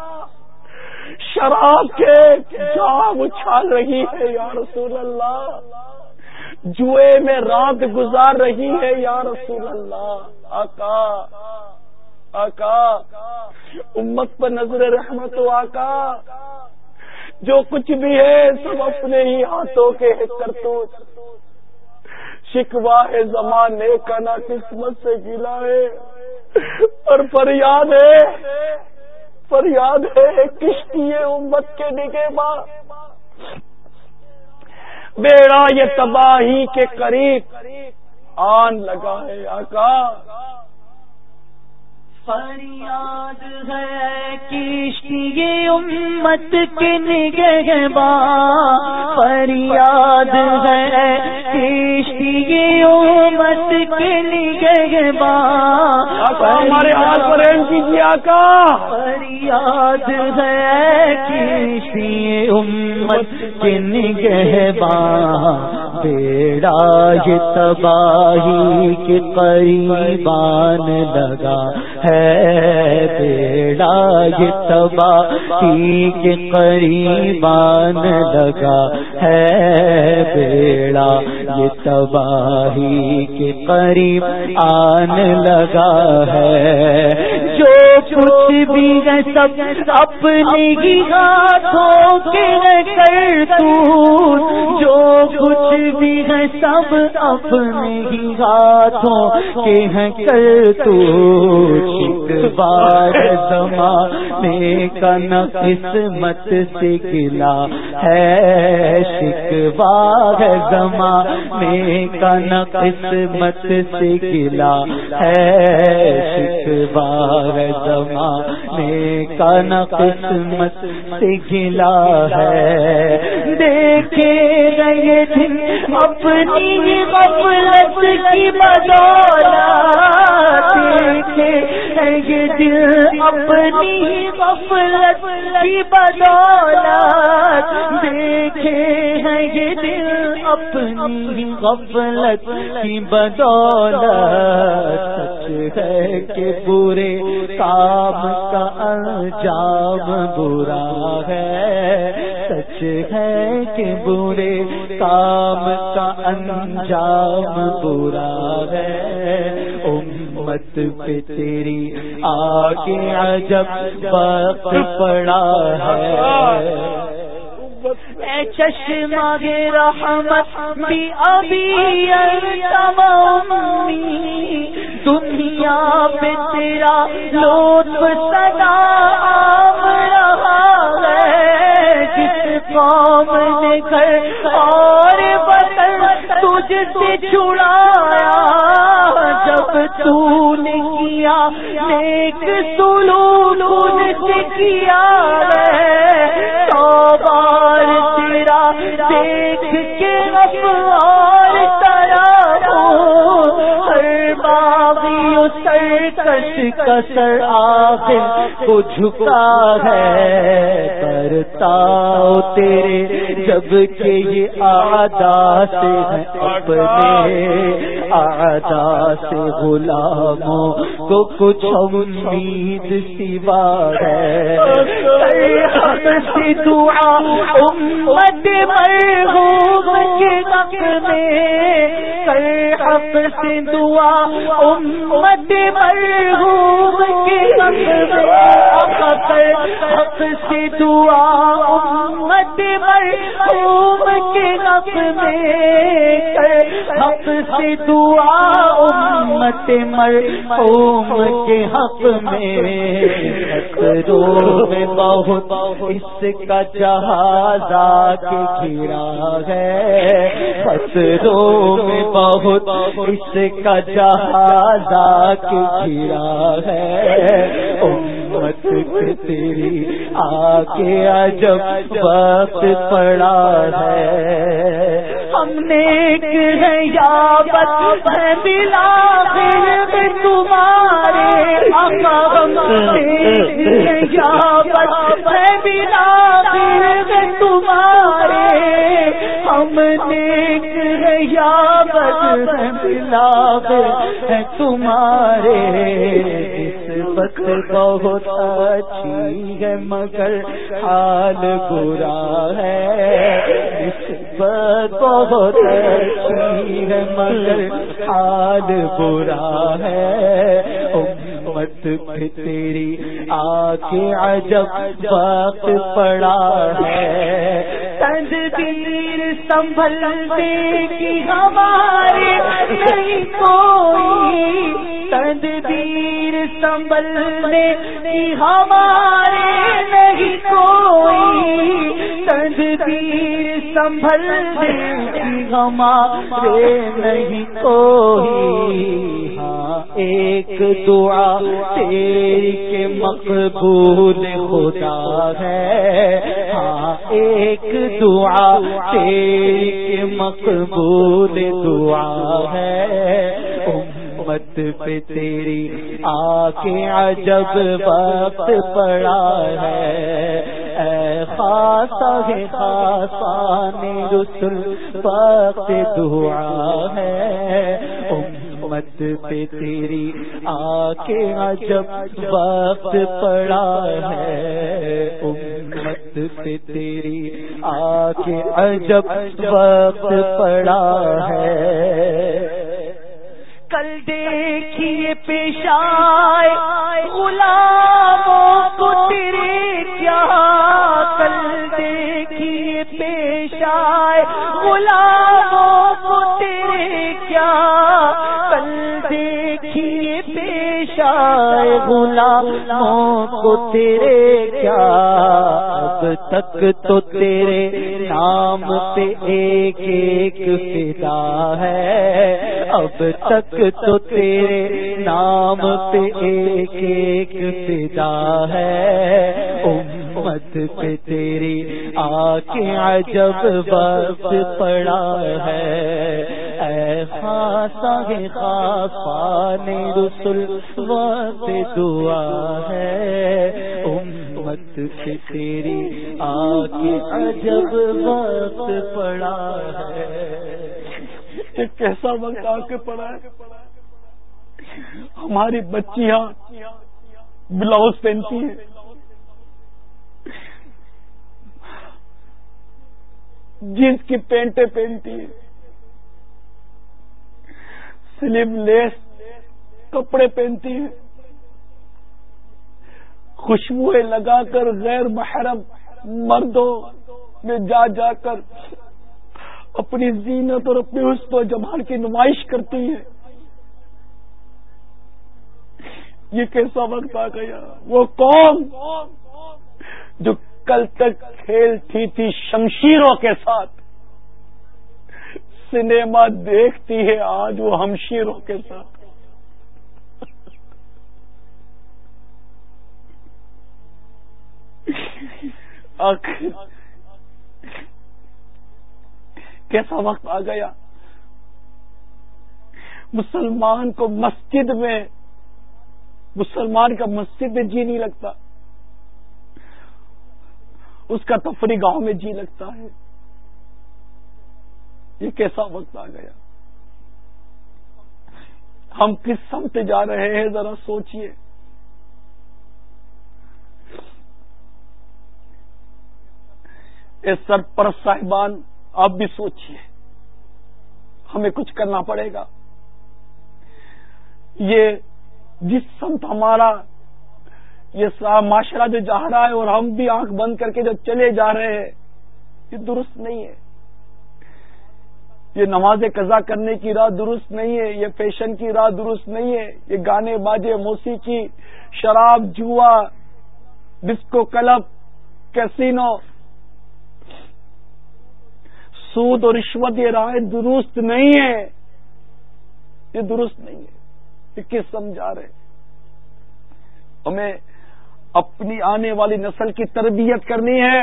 شراب کے جام اچھال رہی ہے یا رسول اللہ، جوئے میں رات گزار رہی ہے یا رسول اللہ۔ آقا آقا امت پر نظر رحمت و آقا، جو کچھ بھی ہے سب اپنے ہی ہاتھوں کے کرتوت، شکوا ہے زمانے کا نہ قسمت سے گلا ہے، اور فریاد ہے فریاد ہے کشتی امت کے نگہباں، بیڑا یہ تباہی کے قریب آن لگا ہے۔ آقا فریاد ہے کشتی امت کے نگہباں، فریاد ہے کشتی امت کے نگہباں، ہمارے حال پر رحم کیجیے آقا، فریاد ہے کشتی امت کے نگہباں، بیڑا یہ تباہی کے قریبان لگا ہے، بیڑا یہ تباہی کے قریبان لگا ہے، بیڑا یہ تباہی کے قریب آن لگا ہے، جو کچھ بھی ہے سب اپنے ہی ہاتھوں کے کرتوت، جو کچھ بھی ہے سب اپنے ہی ہاتھوں کے ہیں کرتوت، شکوار زمانے کا نہ قسمت سے گلا ہے، شکوار زمانے کا نہ قسمت سے گلا ہے، شکوار زمانے کا نہ قسمت سے گلا ہے، دیکھے گئے دن اپنی غفلت کی بدولت، دیکھے یہ دل اپنی غفلت کی بدولت، دیکھے ہیں یہ دل اپنی غفلت کی بدولت، سچ ہے کہ برے کام کا انجام برا ہے، سچ ہے کہ برے کام کا انجام برا ہے، امت پہ تیری آگے عجب وقت پڑا ہے، اے چشمہ رحمت بھی ابھی امی، دنیا پہ تیرا لطف سدا عام رہا ہے، جس قوم نے گھر اور وطن تجھ سے چھڑایا، جب تو نے کیا نیک سلوک ان سے کیا ہے، تو بار تیرا دیکھ کے افعال ترا ہر باغی و سرکش کا سر آخر کو جھکا ہے، کرتا تیرے جب کہ یہ اعداء سے ہیں اپنے، اعداء سے غلاموں کو کچھ امید سوا ہے، ہم سے دعا امت مرحوم کے حق میں، کر حق حق سے دعا امت مرحوم کے حق میں، حق سے دعا امت مرحوم کے حق میں، حق سے دعا امت مرحوم کے حق میں، خطروں میں بہت اس کا جہاز آ کے گھرا ہے، خطروں میں بہت اس کا جہاز آ کے گھرا ہے، امت تیری آ کے عجب وقت پڑا ہے، ہم نے ایک ہے یابت ہے بلا پھر تمہارے آقا، ہم ایک ہے یابت ہے بلا پھر تمہارے، ہم ایک ہے یابت ہے بلا پھر تمہارے، اس وقت بہت اچھی ہے مگر حال برا ہے، اس وقت بہت اچھی ہے مگر حال برا ہے، امت پہ تیری آ کے عجب وقت پڑا ہے، تدبیر سنبھلنے کی ہمارے نہیں کوئی، تدبیر سنبھلنے کی ہمارے نہیں کوئی، تدبیر سنبھلنے کی ہمارے نہیں کوئی، ہاں ایک دعا تیری کے مقبول خدا ہے، ہاں ایک دعا تیری کے مقبول دعا ہے، امت پہ تیری آ کے عجب وقت پڑا ہے، اے خاصا ہے خاصان رسول وقت دعا ہے، امت پہ تیری آ کے عجب وقت پڑا ہے، امت پہ تیری آ کے عجب وقت پڑا ہے، کل دیکھیے پیش آئے غلاموں کو تیرے کیا، کل دیکھیے پیش آئے غلاموں کو تیرے کیا، کل دیکھیے پیش آئے غلاموں کو تیرے کیا، اب تک تو تیرے نام پہ ایک ایک فدا ہے، اب تک تو تیرے نام پہ ایک ایک فدا ہے، امت پہ تیری آ کے عجب وقت پڑا ہے، اے خاصا ہے خاصان رسول وقت دعا ہے، امت پہ تیری آ کے عجب وقت پڑا ہے، کیسا وقت آ کے پڑا ہے، ہماری بچیاں بلاؤز پہنتی ہیں، جینس کی پینٹیں پہنتی ہیں، سلیم لیس کپڑے پہنتی ہیں، خوشبوئیں لگا کر غیر محرم مردوں میں جا جا کر اپنی زینت اور اپنے حسن و جمال کی نمائش کرتی ہیں، یہ کیسا وقت آ گیا، وہ قوم جو کل تک کھیلتی تھی شمشیروں کے ساتھ، سنیما دیکھتی ہے آج وہ ہمشیروں کے ساتھ، آخر کیسا وقت آ گیا، مسلمان کو مسجد میں مسلمان کا مسجد میں جی نہیں لگتا، اس کا تفریح گاہوں میں جی لگتا ہے، یہ کیسا وقت آ گیا، ہم کس سمت جا رہے ہیں ذرا سوچئے، اے سرپرست صاحبان آپ بھی سوچئے، ہمیں کچھ کرنا پڑے گا، یہ جس سمت ہمارا یہ معاشرہ جو جا رہا ہے اور ہم بھی آنکھ بند کر کے جو چلے جا رہے ہیں، یہ درست نہیں ہے. یہ نماز قضا کرنے کی راہ درست نہیں ہے، یہ فیشن کی راہ درست نہیں ہے، یہ گانے باجے، موسیقی، شراب، جوا، ڈسکو کلب، کیسینو، سود اور رشوت، یہ راہ درست نہیں ہے، یہ درست نہیں ہے. یہ کس سمجھا رہے؟ ہمیں اپنی آنے والی نسل کی تربیت کرنی ہے،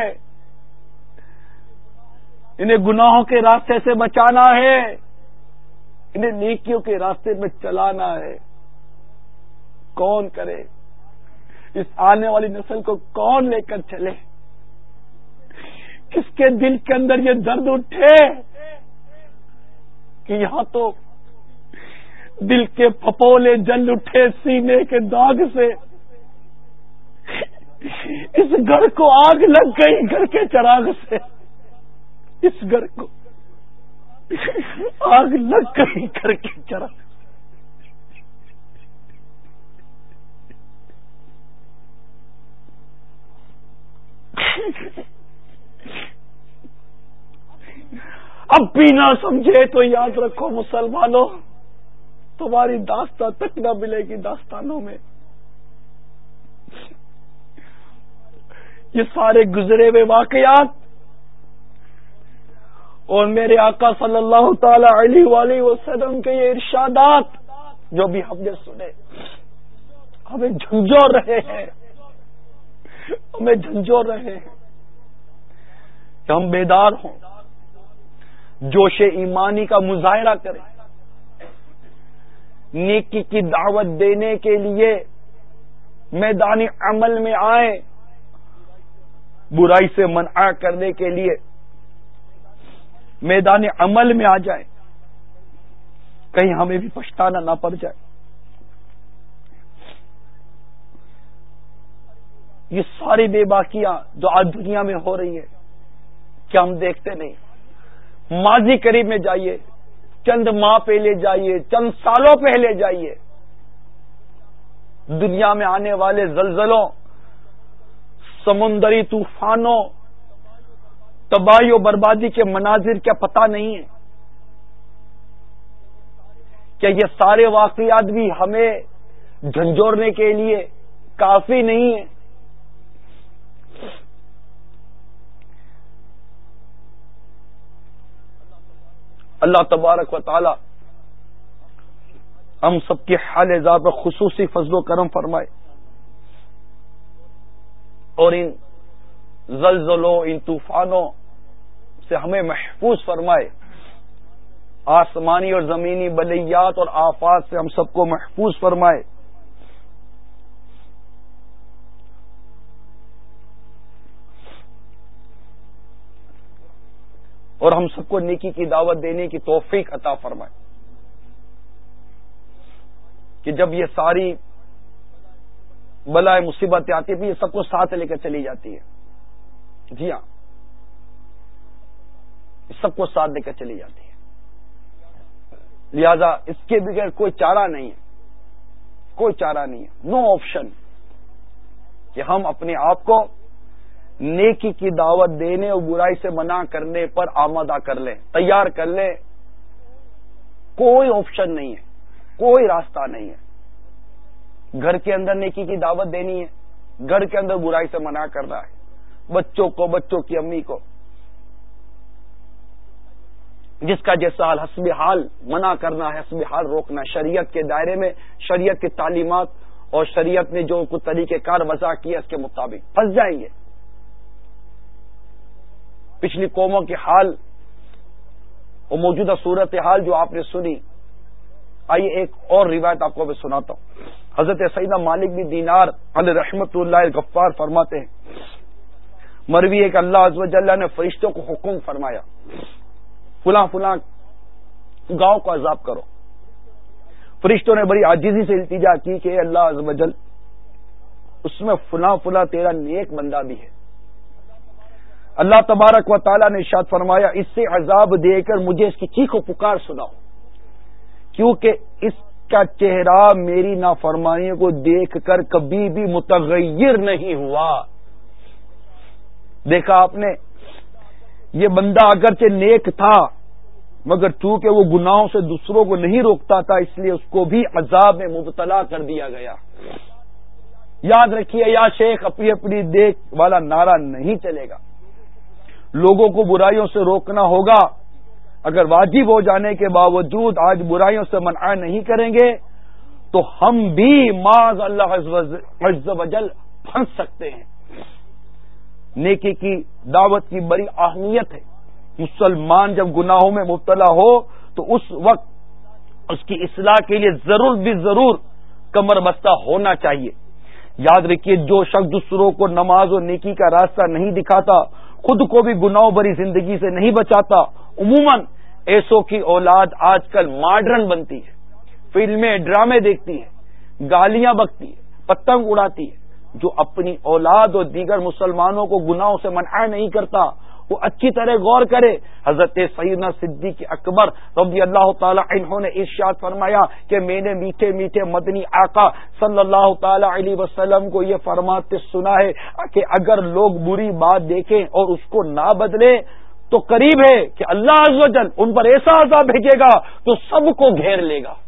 انہیں گناہوں کے راستے سے بچانا ہے، انہیں نیکیوں کے راستے میں چلانا ہے. کون کرے؟ اس آنے والی نسل کو کون لے کر چلے؟ کس کے دل کے اندر یہ درد اٹھے کہ یہاں تو دل کے پھپولے جل اٹھے سینے کے داغ سے، اس گھر کو آگ لگ گئی گھر کے چراغ سے، اس گھر کو آگ لگ گئی گھر کے چراغ. اب بھی نہ سمجھے تو یاد رکھو مسلمانوں، تمہاری داستان تک نہ ملے گی داستانوں میں. یہ سارے گزرے ہوئے واقعات اور میرے آقا صلی اللہ تعالی علیہ وآلہ وسلم کے یہ ارشادات جو بھی ہم نے سنے، ہمیں جھنجھوڑ رہے ہیں، ہمیں جھنجھوڑ رہے ہیں کہ ہم بیدار ہوں، جوش ایمانی کا مظاہرہ کریں، نیکی کی دعوت دینے کے لیے میدان عمل میں آئیں، برائی سے منع کرنے کے لیے میدان عمل میں آ جائیں، کہیں ہمیں بھی پچھتانا نہ پڑ جائے. یہ ساری بے باکیاں جو آج دنیا میں ہو رہی ہے کیا ہم دیکھتے نہیں؟ ماضی قریب میں جائیے، چند ماہ پہلے جائیے، چند سالوں پہلے جائیے، دنیا میں آنے والے زلزلوں، سمندری طوفانوں، تباہی و بربادی کے مناظر کیا پتہ نہیں ہے؟ کیا یہ سارے واقعات بھی ہمیں جھنجھوڑنے کے لیے کافی نہیں ہے؟ اللہ تبارک و تعالی ہم سب کے حال ذات پر خصوصی فضل و کرم فرمائے اور ان زلزلوں، ان طوفانوں سے ہمیں محفوظ فرمائے، آسمانی اور زمینی بلیات اور آفات سے ہم سب کو محفوظ فرمائے. اور ہم سب کو نیکی کی دعوت دینے کی توفیق عطا فرمائے کہ جب یہ ساری بلائے مصیبتیں آتی ہیں یہ سب کو ساتھ لے کر چلی جاتی ہے. جی ہاں، سب کو ساتھ لے کر چلی جاتی ہے، لہذا اس کے بغیر کوئی چارہ نہیں ہے، کوئی چارہ نہیں ہے، نو آپشن کہ ہم اپنے آپ کو نیکی کی دعوت دینے اور برائی سے منع کرنے پر آمادہ کر لیں، تیار کر لیں. کوئی آپشن نہیں ہے، کوئی راستہ نہیں ہے. گھر کے اندر نیکی کی دعوت دینی ہے، گھر کے اندر برائی سے منع کرنا ہے، بچوں کو، بچوں کی امی کو، جس کا جیسا حال حسب حال منع کرنا ہے، حسب حال روکنا. شریعت کے دائرے میں شریعت کی تعلیمات اور شریعت نے جو کچھ طریقہ کار وضع کیا اس کے مطابق پھنس جائیں گے. پچھلی قوموں کے حال اور موجودہ صورت حال جو آپ نے سنی، آئیے ایک اور روایت آپ کو میں سناتا ہوں. حضرت سیدنا مالک بن دینار علیہ رحمت اللہ غفار فرماتے ہیں، مروی ہے کہ اللہ عز و جل نے فرشتوں کو حکم فرمایا فلاں فلاں گاؤں کو عذاب کرو. فرشتوں نے بڑی عاجزی سے التجا کی کہ اللہ عز و جل اس میں فلاں فلاں تیرا نیک بندہ بھی ہے. اللہ تبارک و تعالیٰ نے ارشاد فرمایا اس سے عذاب دے کر مجھے اس کی چیخ و پکار سناؤ، کیونکہ اس کا چہرہ میری نافرمانیوں کو دیکھ کر کبھی بھی متغیر نہیں ہوا. دیکھا آپ نے, یہ بندہ اگرچہ نیک تھا مگر چونکہ وہ گناہوں سے دوسروں کو نہیں روکتا تھا اس لیے اس کو بھی عذاب میں مبتلا کر دیا گیا. یاد رکھیے یا شیخ اپنی اپنی دیکھ والا نعرہ نہیں چلے گا. لوگوں کو برائیوں سے روکنا ہوگا. اگر واجب ہو جانے کے باوجود آج برائیوں سے منع نہیں کریں گے تو ہم بھی معاذ اللہ عز و جل پھنس سکتے ہیں. نیکی کی دعوت کی بڑی اہمیت ہے. مسلمان جب گناہوں میں مبتلا ہو تو اس وقت اس کی اصلاح کے لیے ضرور بھی ضرور کمر بستہ ہونا چاہیے. یاد رکھیے جو شخص دوسروں کو نماز و نیکی کا راستہ نہیں دکھاتا خود کو بھی گناہوں بھری زندگی سے نہیں بچاتا. عموماً ایسوں کی اولاد آج کل ماڈرن بنتی ہے, فلمیں ڈرامے دیکھتی ہے, گالیاں بکتی ہے, پتنگ اڑاتی ہے. جو اپنی اولاد اور دیگر مسلمانوں کو گناہوں سے منع نہیں کرتا وہ اچھی طرح غور کرے. حضرت سیدنا صدیق اکبر رضی اللہ تعالی عنہ نے ارشاد فرمایا کہ میں نے میٹھے میٹھے مدنی آقا صلی اللہ تعالی علیہ وسلم کو یہ فرماتے سنا ہے کہ اگر لوگ بری بات دیکھیں اور اس کو نہ بدلیں تو قریب ہے کہ اللہ عز و جل ان پر ایسا عذاب بھیجے گا تو سب کو گھیر لے گا.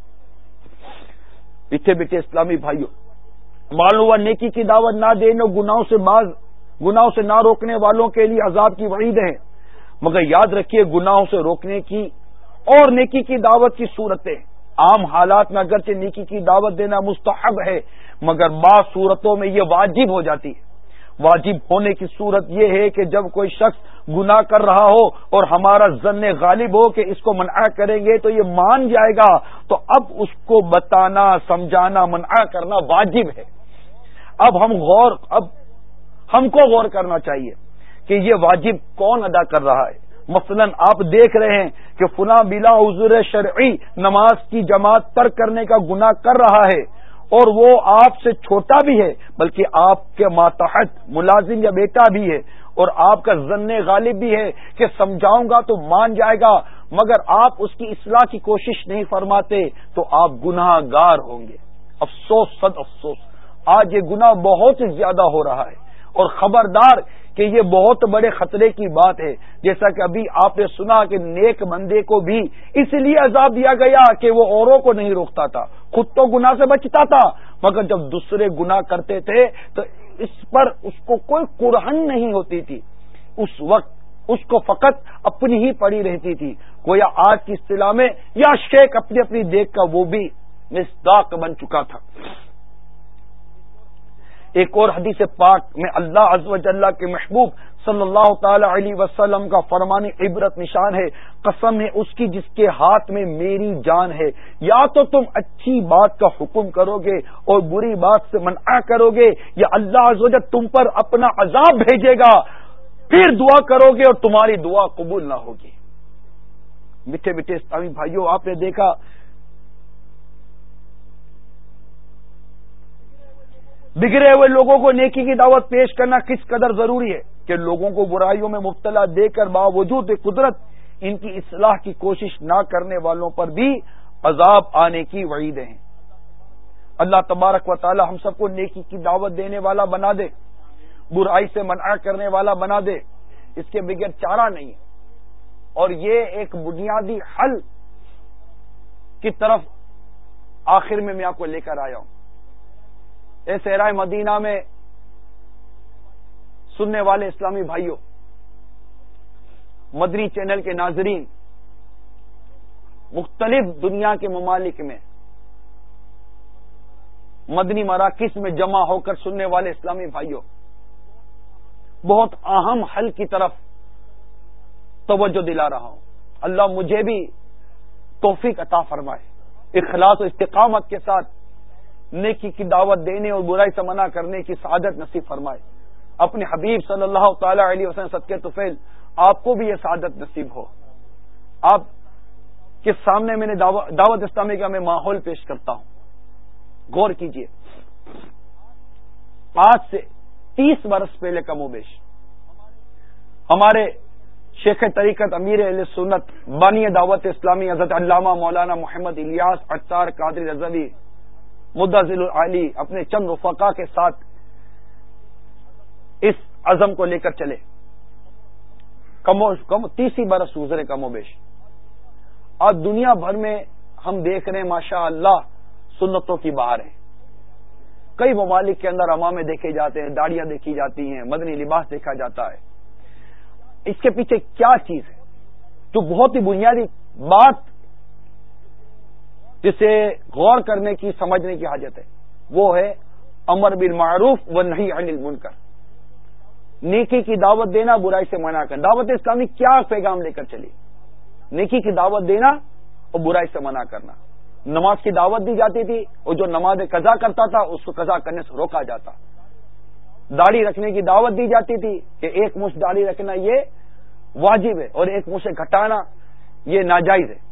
میٹھے میٹھے اسلامی بھائیوں, معلوم ہوا نیکی کی دعوت نہ دینے گناہوں سے باز گناہوں سے نہ روکنے والوں کے لیے عذاب کی وعید ہے. مگر یاد رکھیے گناہوں سے روکنے کی اور نیکی کی دعوت کی صورتیں عام حالات میں اگرچہ نیکی کی دعوت دینا مستحب ہے مگر بعض صورتوں میں یہ واجب ہو جاتی ہے. واجب ہونے کی صورت یہ ہے کہ جب کوئی شخص گناہ کر رہا ہو اور ہمارا ظن غالب ہو کہ اس کو منع کریں گے تو یہ مان جائے گا تو اب اس کو بتانا سمجھانا منع کرنا واجب ہے. اب ہم غور اب ہم کو غور کرنا چاہیے کہ یہ واجب کون ادا کر رہا ہے. مثلا آپ دیکھ رہے ہیں کہ فلاں بلا عذر شرعی نماز کی جماعت ترک کرنے کا گناہ کر رہا ہے اور وہ آپ سے چھوٹا بھی ہے بلکہ آپ کے ماتحت ملازم یا بیٹا بھی ہے اور آپ کا ظن غالب بھی ہے کہ سمجھاؤں گا تو مان جائے گا مگر آپ اس کی اصلاح کی کوشش نہیں فرماتے تو آپ گناہ گار ہوں گے. افسوس صد افسوس, آج یہ گناہ بہت زیادہ ہو رہا ہے اور خبردار کہ یہ بہت بڑے خطرے کی بات ہے. جیسا کہ ابھی آپ نے سنا کہ نیک بندے کو بھی اس لیے عذاب دیا گیا کہ وہ اوروں کو نہیں روکتا تھا, خود تو گناہ سے بچتا تھا مگر جب دوسرے گناہ کرتے تھے تو اس پر اس کو کوئی قرہن نہیں ہوتی تھی. اس وقت اس کو فقط اپنی ہی پڑی رہتی تھی. گویا آج کی اصطلاح میں یا شیخ اپنی اپنی دیکھ کا وہ بھی مصداق بن چکا تھا. ایک اور حدیث پاک میں اللہ عز و جل کے محبوب صلی اللہ تعالی علیہ وسلم کا فرمان عبرت نشان ہے. قسم ہے اس کی جس کے ہاتھ میں میری جان ہے, یا تو تم اچھی بات کا حکم کرو گے اور بری بات سے منع کرو گے یا اللہ عز و جل تم پر اپنا عذاب بھیجے گا, پھر دعا کرو گے اور تمہاری دعا قبول نہ ہوگی. میٹھے میٹھے اسلامی بھائیوں, آپ نے دیکھا بگڑے ہوئے لوگوں کو نیکی کی دعوت پیش کرنا کس قدر ضروری ہے کہ لوگوں کو برائیوں میں مبتلا دے کر باوجود قدرت ان کی اصلاح کی کوشش نہ کرنے والوں پر بھی عذاب آنے کی وعیدیں ہیں. اللہ تبارک و تعالی ہم سب کو نیکی کی دعوت دینے والا بنا دے, برائی سے منع کرنے والا بنا دے. اس کے بغیر چارہ نہیں. اور یہ ایک بنیادی حل کی طرف آخر میں میں آپ کو لے کر آیا ہوں. اے صحرائے مدینہ میں سننے والے اسلامی بھائیوں, مدنی چینل کے ناظرین, مختلف دنیا کے ممالک میں مدنی مراکز میں جمع ہو کر سننے والے اسلامی بھائیوں, بہت اہم حل کی طرف توجہ دلا رہا ہوں. اللہ مجھے بھی توفیق عطا فرمائے, اخلاص و استقامت کے ساتھ نیکی کی دعوت دینے اور برائی سے منع کرنے کی سعادت نصیب فرمائے. اپنے حبیب صلی اللہ تعالی علیہ وسلم صدقے طفیل آپ کو بھی یہ سعادت نصیب ہو. آپ کے سامنے میں نے دعوت اسلامی کا میں ماحول پیش کرتا ہوں, غور کیجئے. آج سے تیس برس پہلے کم و بیش ہمارے شیخ طریقت امیر اہل سنت بانی دعوت اسلامی حضرت علامہ مولانا محمد الیاس عطار قادری رضوی مدظل العالی اپنے چند رفقا کے ساتھ اس عزم کو لے کر چلے. کم و کم تیسی برس گزرے کم و بیش. آج دنیا بھر میں ہم دیکھ رہے ہیں ماشاء اللہ سنتوں کی بہار ہے. کئی ممالک کے اندر امامے دیکھے جاتے ہیں, داڑیاں دیکھی جاتی ہیں, مدنی لباس دیکھا جاتا ہے. اس کے پیچھے کیا چیز ہے جو بہت ہی بنیادی بات جسے غور کرنے کی سمجھنے کی حاجت ہے, وہ ہے امر بالمعروف و نہی عن المنکر. نیکی کی دعوت دینا, برائی سے منع کرنا. دعوت اسلامی کیا پیغام لے کر چلی؟ نیکی کی دعوت دینا اور برائی سے منع کرنا. نماز کی دعوت دی جاتی تھی اور جو نماز قضا کرتا تھا اس کو قضا کرنے سے روکا جاتا. داڑھی رکھنے کی دعوت دی جاتی تھی کہ ایک مچھ داڑھی رکھنا یہ واجب ہے اور ایک مچھ گھٹانا یہ ناجائز ہے.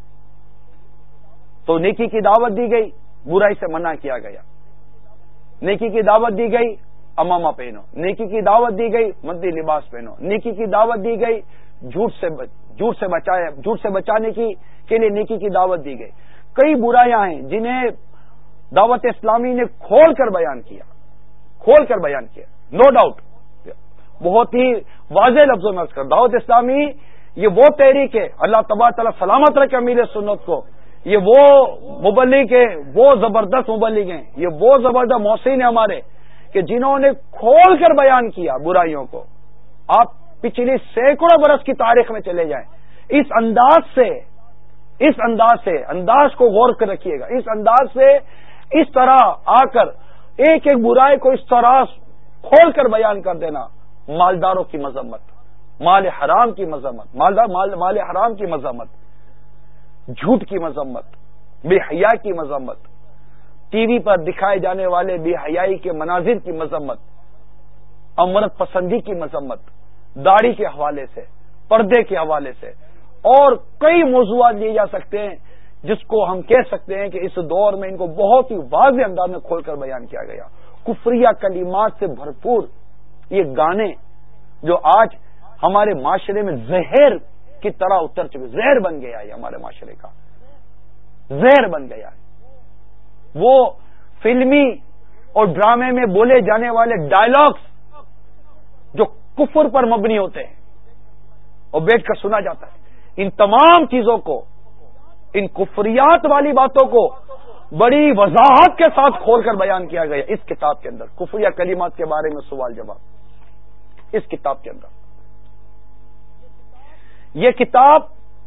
تو نیکی کی دعوت دی گئی, برائی سے منع کیا گیا. نیکی کی دعوت دی گئی امامہ پہنو, نیکی کی دعوت دی گئی مدنی لباس پہنو, نیکی کی دعوت دی گئی جھوٹ سے جھوٹ سے بچایا جھوٹ سے بچانے کی کے لیے نیکی کی دعوت دی گئی. کئی برائیاں ہیں جنہیں دعوت اسلامی نے کھول کر بیان کیا, کھول کر بیان کیا. نو ڈاؤٹ بہت ہی واضح لفظوں میں کر, دعوت اسلامی یہ وہ تحریک ہے, اللہ تبارک تعالیٰ سلامت رکھے امیر سنت کو, یہ وہ مبلغ ہیں, وہ زبردست مبلغ ہیں, یہ وہ زبردست محسن ہیں ہمارے کہ جنہوں نے کھول کر بیان کیا برائیوں کو. آپ پچھلی سینکڑوں برس کی تاریخ میں چلے جائیں, اس انداز سے اس انداز سے انداز کو غور کر رکھیے گا, اس انداز سے اس طرح آ کر ایک ایک برائی کو اس طرح کھول کر بیان کر دینا. مالداروں کی مذمت, مال حرام کی مذمت, مالدار مال, مال حرام کی مذمت, جھوٹ کی مذمت, بے حیا کی مذمت, ٹی وی پر دکھائے جانے والے بے حیائی کے مناظر کی مذمت, امرت پسندی کی مذمت, داڑھی کے حوالے سے, پردے کے حوالے سے, اور کئی موضوعات لیے جا سکتے ہیں جس کو ہم کہہ سکتے ہیں کہ اس دور میں ان کو بہت ہی واضح انداز میں کھول کر بیان کیا گیا. کفریہ کلمات سے بھرپور یہ گانے جو آج ہمارے معاشرے میں زہر کی طرح اتر چکے, زہر بن گیا ہے ہمارے معاشرے کا, زہر بن گیا ہے. وہ فلمی اور ڈرامے میں بولے جانے والے ڈائلاگز جو کفر پر مبنی ہوتے ہیں اور بیٹھ کر سنا جاتا ہے, ان تمام چیزوں کو, ان کفریات والی باتوں کو بڑی وضاحت کے ساتھ کھول کر بیان کیا گیا اس کتاب کے اندر. کفریہ کلمات کے بارے میں سوال جواب اس کتاب کے اندر. یہ کتاب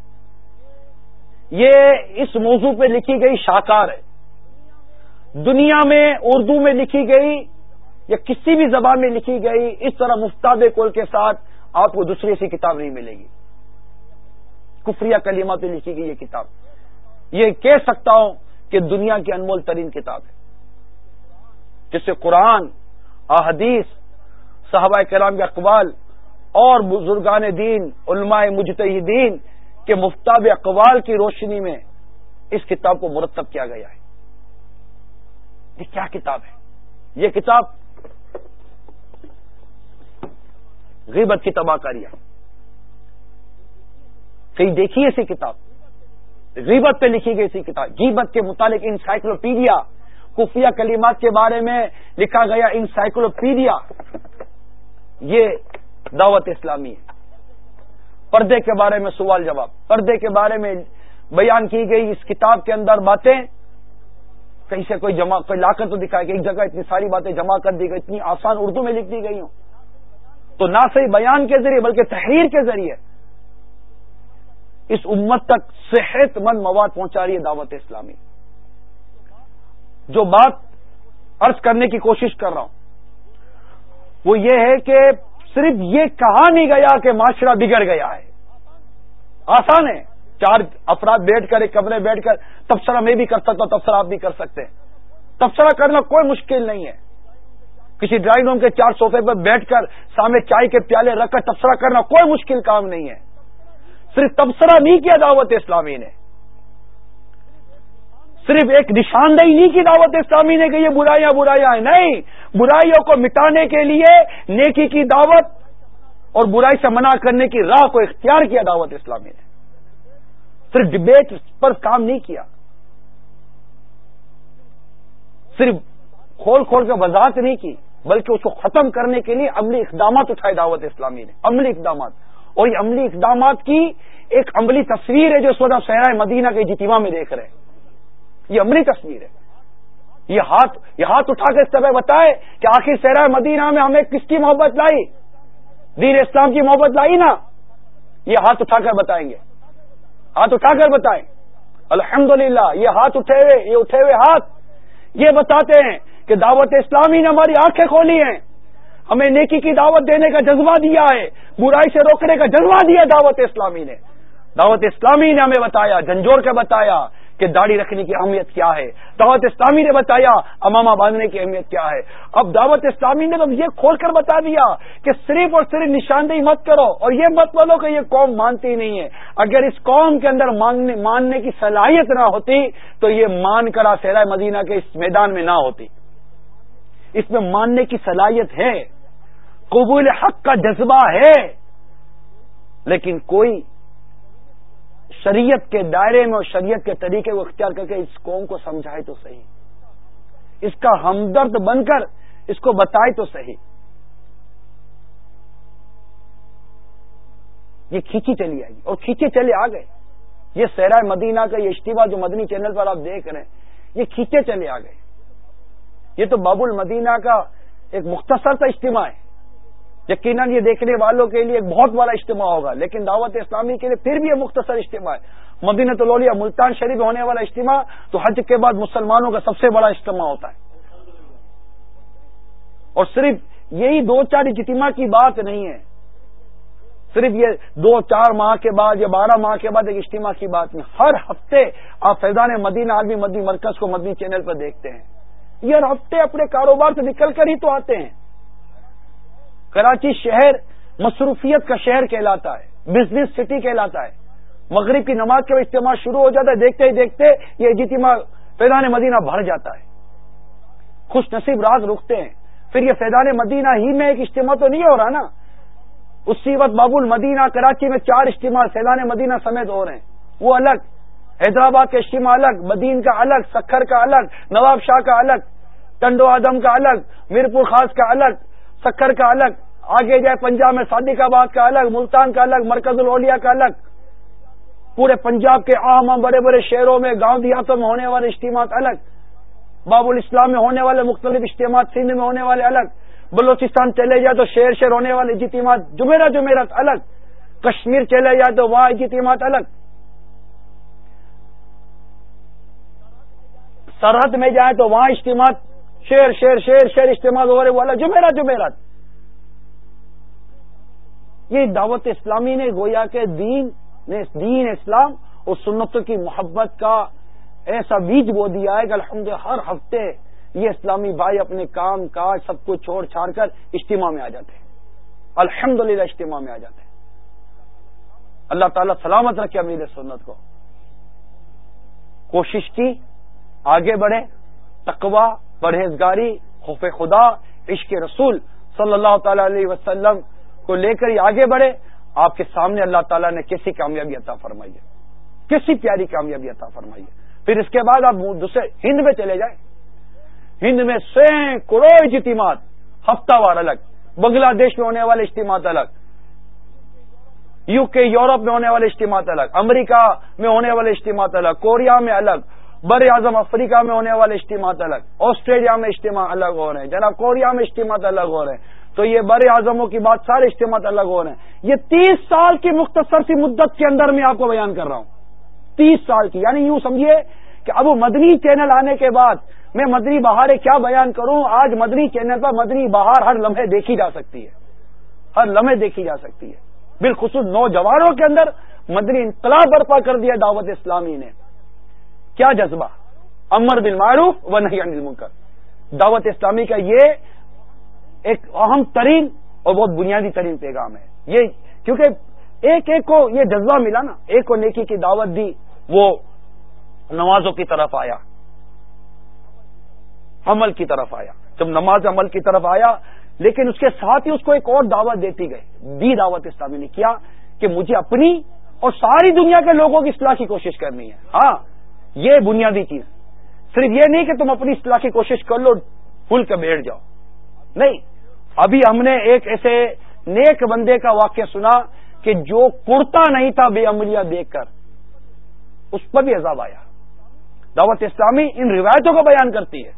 یہ اس موضوع پہ لکھی گئی شاہکار ہے. دنیا میں اردو میں لکھی گئی یا کسی بھی زبان میں لکھی گئی اس طرح مفتاب کل کے ساتھ آپ کو دوسری ایسی کتاب نہیں ملے گی. کفریہ کلمات پہ لکھی گئی یہ کتاب, یہ کہہ سکتا ہوں کہ دنیا کی انمول ترین کتاب ہے, جس سے قرآن, احادیث, صحابہ کرام کے اقوال اور بزرگان دین, علماء مجتہدین کے مفتاب اقوال کی روشنی میں اس کتاب کو مرتب کیا گیا ہے. یہ کیا کتاب ہے؟ یہ کتاب غیبت کی تباہ کاری ہے. کہیں دیکھی ایسی کتاب؟ غیبت پہ لکھی گئی ایسی کتاب, غیبت کے متعلق انسائکلوپیڈیا, کفریہ کلمات کے بارے میں لکھا گیا انسائکلوپیڈیا, یہ دعوت اسلامی ہے. پردے کے بارے میں سوال جواب, پردے کے بارے میں بیان کی گئی اس کتاب کے اندر باتیں, کہیں سے کوئی جمع کوئی لا کر تو دکھائے کہ ایک جگہ اتنی ساری باتیں جمع کر دی گئی, اتنی آسان اردو میں لکھ دی گئی ہوں. تو نہ صرف بیان کے ذریعے بلکہ تحریر کے ذریعے اس امت تک صحت مند مواد پہنچا رہی ہے دعوت اسلامی. جو بات عرض کرنے کی کوشش کر رہا ہوں وہ یہ ہے کہ صرف یہ کہا نہیں گیا کہ معاشرہ بگڑ گیا ہے. آسان ہے, چار افراد بیٹھ کر ایک کمرے بیٹھ کر تبصرہ میں بھی کر سکتا ہوں, تبصرہ آپ بھی کر سکتے ہیں. تبصرہ کرنا کوئی مشکل نہیں ہے. کسی ڈرائنگ روم کے چار صوفے پر بیٹھ کر سامنے چائے کے پیالے رکھ کر تبصرہ کرنا کوئی مشکل کام نہیں ہے. صرف تبصرہ نہیں کیا دعوت اسلامی نے, صرف ایک نشاندہی نہیں کی دعوت اسلامی نے کہ یہ برائیاں برائیاں ہیں. نہیں, برائیوں کو مٹانے کے لیے نیکی کی دعوت اور برائی سے منع کرنے کی راہ کو اختیار کیا دعوت اسلامی نے. صرف ڈبیٹ پر کام نہیں کیا, صرف کھول کھول کے وضاحت نہیں کی, بلکہ اس کو ختم کرنے کے لیے عملی اقدامات اٹھائے دعوت اسلامی نے, عملی اقدامات. اور یہ عملی اقدامات کی ایک عملی تصویر ہے جو اس وقت صحرائے مدینہ کے اجتماع میں دیکھ رہے ہیں. یہ عملی تصویر ہے. یہ ہاتھ یہ ہاتھ اٹھا کے اس طرح بتائے کہ آخر صحرائے مدینہ میں ہمیں کس کی محبت لائی, دین اسلام کی محبت لائی نا. یہ ہاتھ اٹھا کر بتائیں گے, ہاتھ اٹھا کر بتائیں. الحمدللہ یہ ہاتھ اٹھے ہوئے یہ اٹھے ہوئے ہاتھ یہ بتاتے ہیں کہ دعوت اسلامی نے ہماری آنکھیں کھولی ہیں, ہمیں نیکی کی دعوت دینے کا جذبہ دیا ہے, برائی سے روکنے کا جذبہ دیا دعوت اسلامی نے. دعوت اسلامی نے ہمیں بتایا, جھنجھوڑ کے بتایا کہ داڑھی رکھنے کی اہمیت کیا ہے. دعوت اسلامی نے بتایا امامہ باندھنے کی اہمیت کیا ہے. اب دعوت اسلامی نے تو یہ کھول کر بتا دیا کہ صرف اور صرف نشاندہی مت کرو اور یہ مت بولو کہ یہ قوم مانتی نہیں ہے. اگر اس قوم کے اندر ماننے ماننے کی صلاحیت نہ ہوتی تو یہ مان کرا صحرائے مدینہ کے اس میدان میں نہ ہوتی. اس میں ماننے کی صلاحیت ہے, قبول حق کا جذبہ ہے, لیکن کوئی شریعت کے دائرے میں اور شریعت کے طریقے کو اختیار کر کے اس قوم کو سمجھائے تو صحیح, اس کا ہمدرد بن کر اس کو بتائے تو صحیح. یہ کھینچی چلی آئی اور کھینچے چلے آ گئے. یہ صحرائے مدینہ کا یہ اجتماع جو مدنی چینل پر آپ دیکھ رہے ہیں یہ کھینچے چلے آ گئے. یہ تو باب المدینہ کا ایک مختصر سا اجتماع ہے. یقیناً یہ دیکھنے والوں کے لیے ایک بہت بڑا اجتماع ہوگا, لیکن دعوت اسلامی کے لیے پھر بھی یہ مختصر اجتماع ہے. مدینہ الاولیاء ملتان شریف ہونے والا اجتماع تو حج کے بعد مسلمانوں کا سب سے بڑا اجتماع ہوتا ہے. اور صرف یہی دو چار اجتماع کی بات نہیں ہے, صرف یہ دو چار ماہ کے بعد یا بارہ ماہ کے بعد ایک اجتماع کی بات نہیں. ہر ہفتے آپ فیضان مدینہ عالمی مدنی مرکز کو مدنی چینل پر دیکھتے ہیں. یہ ہر ہفتے اپنے کاروبار سے نکل کر ہی تو آتے ہیں. کراچی شہر مصروفیت کا شہر کہلاتا ہے, بزنس سٹی کہلاتا ہے. مغرب کی نماز کے اجتماع شروع ہو جاتا ہے, دیکھتے ہی دیکھتے یہ اجتماع فیضان مدینہ بھر جاتا ہے. خوش نصیب رات رکتے ہیں. پھر یہ فیضان مدینہ ہی میں ایک اجتماع تو نہیں ہو رہا نا, اسی وقت باب المدینہ کراچی میں چار اجتماع فیضان مدینہ سمیت ہو رہے ہیں. وہ الگ, حیدرآباد کا اجتماع الگ, مدین کا الگ, سکھر کا الگ, نواب شاہ کا الگ, ٹنڈو آدم کا الگ, میرپور خاص کا الگ, سکھر کا الگ, آگے جائے پنجاب میں صادق آباد کا الگ, ملتان کا الگ, مرکز الاولیاء کا الگ. پورے پنجاب کے عام بڑے بڑے شہروں میں گاؤں دیہاتوں میں ہونے والے اجتماعات الگ, باب الاسلام میں ہونے والے مختلف اجتماعات سندھ میں ہونے والے الگ, بلوچستان چلے جائے تو شہر شہر ہونے والے اجتماعات جمعرات جمعرات الگ, کشمیر چلے جائے تو وہاں اجتماعات الگ, سرحد میں جائے تو وہاں اجتماعات شہر شہر شہر شہر اجتماعات ہو رہے وہ الگ, جمعرات جمعرات. یہ دعوت اسلامی نے گویا کہ دین نے دین اسلام اور سنتوں کی محبت کا ایسا بیج بو دیا ہے کہ الحمدللہ ہر ہفتے یہ اسلامی بھائی اپنے کام کاج سب کو چھوڑ چھاڑ کر اجتماع میں آ جاتے ہیں. الحمدللہ اجتماع میں آ جاتے ہیں. اللہ تعالیٰ سلامت رکھے امیر سنت کو. کوشش کی آگے بڑھے, تقوی, پرہیزگاری, خوف خدا, عشق رسول صلی اللہ تعالی علیہ وسلم کو لے کر ہی آگے بڑھے. آپ کے سامنے اللہ تعالیٰ نے کیسی کامیابی عطا فرمائی ہے, کیسی پیاری کامیابی عطا فرمائی ہے. پھر اس کے بعد آپ دوسرے ہند میں چلے جائیں, ہند میں سینکڑوں اجتماعات ہفتہ وار الگ, بنگلہ دیش میں ہونے والے اجتماعات الگ, یو کے یورپ میں ہونے والے اجتماعات الگ, امریکہ میں ہونے والے اجتماعات الگ, کوریا میں الگ, بر اعظم افریقہ میں ہونے والے اجتماعات الگ, آسٹریلیا میں اجتماع الگ ہو رہے ہیں, جناب کوریا میں اجتماعات الگ ہو رہے ہیں. تو یہ بر اعظموں کی بات سارے اجتماعات الگ ہو رہے ہیں. یہ تیس سال کی مختصر سی مدت کے اندر میں آپ کو بیان کر رہا ہوں, تیس سال کی. یعنی یوں سمجھیے کہ اب مدنی چینل آنے کے بعد میں مدنی بہاریں کیا بیان کروں. آج مدنی چینل پر مدنی بہار ہر لمحے دیکھی جا سکتی ہے, ہر لمحے دیکھی جا سکتی ہے. بالخصوص نوجوانوں کے اندر مدنی انقلاب برپا کر دیا دعوت اسلامی نے. کیا جذبہ, امر بالمعروف و نہی عن المنکر. دعوت اسلامی کا یہ ایک اہم ترین اور بہت بنیادی ترین پیغام ہے یہ, کیونکہ ایک ایک کو یہ جذبہ ملا نا, ایک کو نیکی کی دعوت دی, وہ نمازوں کی طرف آیا, عمل کی طرف آیا. جب نماز عمل کی طرف آیا, لیکن اس کے ساتھ ہی اس کو ایک اور دعوت دیتی گئی، دی دعوت اسلامی نے کیا کہ مجھے اپنی اور ساری دنیا کے لوگوں کی اصلاح کی کوشش کرنی ہے. ہاں یہ بنیادی چیز، صرف یہ نہیں کہ تم اپنی اصلاح کی کوشش کر لو بھول کے بیٹھ جاؤ، نہیں. ابھی ہم نے ایک ایسے نیک بندے کا واقعہ سنا کہ جو کرتا نہیں تھا بے عملیاں دیکھ کر، اس پر بھی عذاب آیا. دعوت اسلامی ان روایتوں کو بیان کرتی ہے.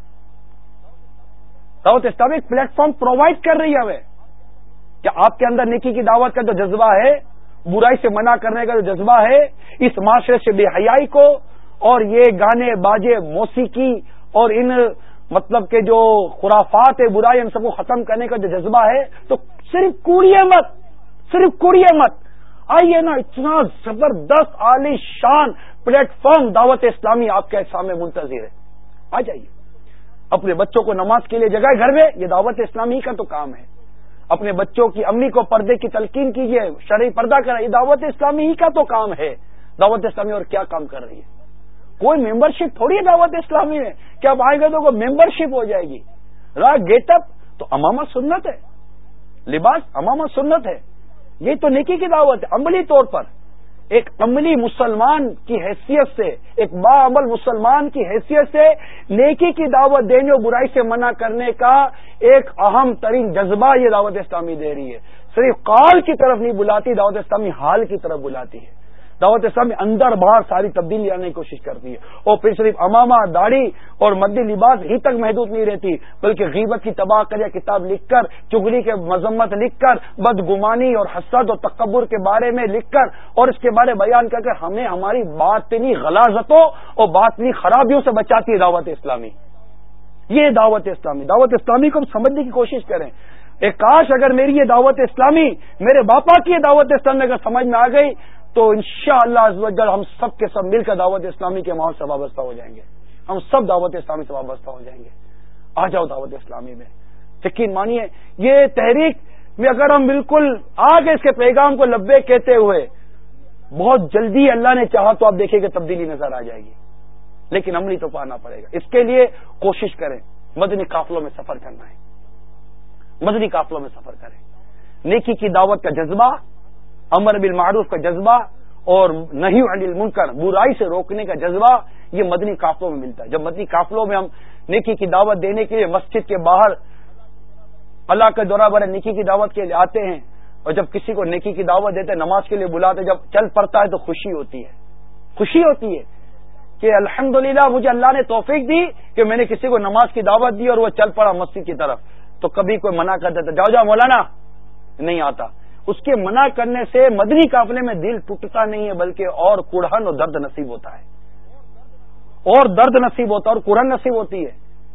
دعوت اسلامی ایک پلیٹ فارم پرووائڈ کر رہی ہے ہمیں کہ آپ کے اندر نیکی کی دعوت کا جو جذبہ ہے، برائی سے منع کرنے کا جو جذبہ ہے، اس معاشرے سے بے حیائی کو اور یہ گانے باجے موسیقی اور ان مطلب کہ جو خرافات ہے، برائی، ان سب کو ختم کرنے کا جو جذبہ ہے، تو صرف کوڑیے مت، صرف کوڑیے مت. آئیے نا، اتنا زبردست عالی شان پلیٹ فارم دعوت اسلامی آپ کے سامنے منتظر ہے. آ جائیے، اپنے بچوں کو نماز کے لیے جگائے گھر میں، یہ دعوت اسلامی کا تو کام ہے. اپنے بچوں کی امی کو پردے کی تلقین کیجیے، شرعی پردہ کرائے، یہ دعوت اسلامی ہی کا تو کام ہے. دعوت اسلامی اور کیا کام کر رہی ہے؟ کوئی ممبرشپ تھوڑی ہے دعوت اسلامی میں کہ اب آئے گا تو کوئی ممبرشپ ہو جائے گی. را گیٹ اپ تو امامہ سنت ہے، لباس امامہ سنت ہے. یہ تو نیکی کی دعوت ہے. عملی طور پر ایک عملی مسلمان کی حیثیت سے، ایک باعمل مسلمان کی حیثیت سے نیکی کی دعوت دینے اور برائی سے منع کرنے کا ایک اہم ترین جذبہ یہ دعوت اسلامی دے رہی ہے. صرف قال کی طرف نہیں بلاتی، دعوت اسلامی حال کی طرف بلاتی ہے. دعوت اسلامی اندر باہر ساری تبدیلی لانے کی کوشش کرتی ہے. اور پھر صرف امامہ، داڑھی اور مدی لباس ہی تک محدود نہیں رہتی، بلکہ غیبت کی تباہ کر کتاب لکھ کر، چغلی کے مذمت لکھ کر، بدگمانی اور حسد اور تکبر کے بارے میں لکھ کر اور اس کے بارے بیان کر کے ہمیں ہماری باطنی غلاظتوں اور باطنی خرابیوں سے بچاتی ہے دعوت اسلامی. یہ دعوت اسلامی دعوت اسلامی کو ہم سمجھنے کی کوشش کریں. ایک کاش اگر میری یہ دعوت اسلامی، میرے باپا کی یہ دعوت اسلامی اگر سمجھ میں آ گئی تو انشاءاللہ عز و جل ہم سب کے سب مل کر دعوت اسلامی کے ماحول سے وابستہ ہو جائیں گے. ہم سب دعوت اسلامی سے وابستہ ہو جائیں گے. آ جاؤ دعوت اسلامی میں. یقین مانیے یہ تحریک میں اگر ہم بالکل آگے اس کے پیغام کو لبے کہتے ہوئے، بہت جلدی اللہ نے چاہا تو آپ دیکھیں کہ تبدیلی نظر آ جائے گی. لیکن عملی تو پانا پڑے گا. اس کے لیے کوشش کریں، مدنی قافلوں میں سفر کرنا ہے. مدنی قافلوں میں سفر کریں. نیکی کی دعوت کا جذبہ، امر بالمعروف کا جذبہ اور نہی عن المنکر، برائی سے روکنے کا جذبہ، یہ مدنی قافلوں میں ملتا ہے. جب مدنی قافلوں میں ہم نیکی کی دعوت دینے کے لیے مسجد کے باہر اللہ کا دورہ برے نیکی کی دعوت کے لیے آتے ہیں، اور جب کسی کو نیکی کی دعوت دیتے، نماز کے لیے بلاتے، جب چل پڑتا ہے تو خوشی ہوتی ہے. خوشی ہوتی ہے کہ الحمدللہ مجھے اللہ نے توفیق دی کہ میں نے کسی کو نماز کی دعوت دی اور وہ چل پڑا مسجد کی طرف. تو کبھی کوئی منع کر دیتا، جاؤ جاؤ مولانا، نہیں آتا. اس کے منع کرنے سے مدنی قافلے میں دل ٹوٹتا نہیں ہے، بلکہ اور کڑھن اور درد نصیب ہوتا ہے، اور درد نصیب ہوتا ہے اور کڑھن نصیب ہوتی ہے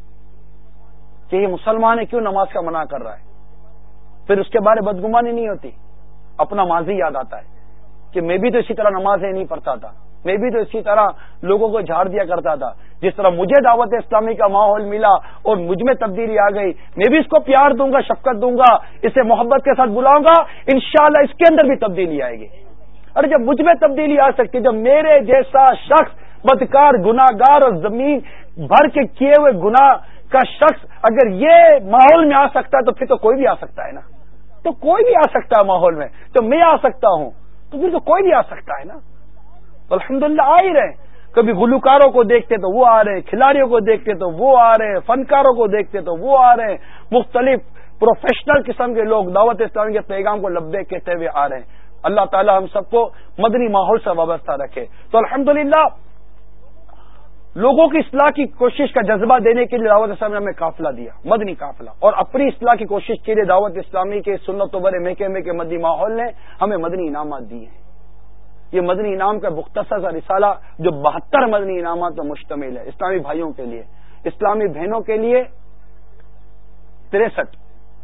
کہ یہ مسلمان ہے، کیوں نماز کا منع کر رہا ہے. پھر اس کے بارے بدگمانی نہیں ہوتی، اپنا ماضی یاد آتا ہے کہ میں بھی تو اسی طرح نمازیں نہیں پڑھتا تھا، میں بھی تو اسی طرح لوگوں کو جھاڑ دیا کرتا تھا. جس طرح مجھے دعوت اسلامی کا ماحول ملا اور مجھ میں تبدیلی آ گئی، میں بھی اس کو پیار دوں گا، شفقت دوں گا، اسے محبت کے ساتھ بلاؤں گا، انشاءاللہ اس کے اندر بھی تبدیلی آئے گی. اور جب مجھ میں تبدیلی آ سکتی، جب میرے جیسا شخص بدکار، گناہگار اور زمین بھر کے کیے ہوئے گناہ کا شخص اگر یہ ماحول میں آ سکتا ہے تو پھر تو کوئی بھی آ سکتا ہے نا. تو کوئی بھی آ سکتا ہے ماحول میں، تو میں آ سکتا ہوں تو پھر تو کوئی بھی آ سکتا ہے نا. الحمدللہ آ ہی رہے. کبھی گلوکاروں کو دیکھتے تو وہ آ رہے، کھلاڑیوں کو دیکھتے تو وہ آ رہے، فنکاروں کو دیکھتے تو وہ آ رہے، مختلف پروفیشنل قسم کے لوگ دعوت اسلامی کے پیغام کو لبیک کہتے ہوئے آ رہے ہیں. اللہ تعالی ہم سب کو مدنی ماحول سے وابستہ رکھے. تو الحمدللہ لوگوں کی اصلاح کی کوشش کا جذبہ دینے کے لیے دعوت اسلامی نے ہمیں قافلہ دیا، مدنی قافلہ، اور اپنی اصلاح کی کوشش کے لیے دعوت اسلامی کے سنت و برے محکمے کے مدنی ماحول نے ہمیں مدنی انعامات دیے ہیں. یہ مدنی انعام کا مختصر سا رسالہ جو بہتر مدنی انعامات پر مشتمل ہے، اسلامی بھائیوں کے لیے، اسلامی بہنوں کے لیے تریسٹھ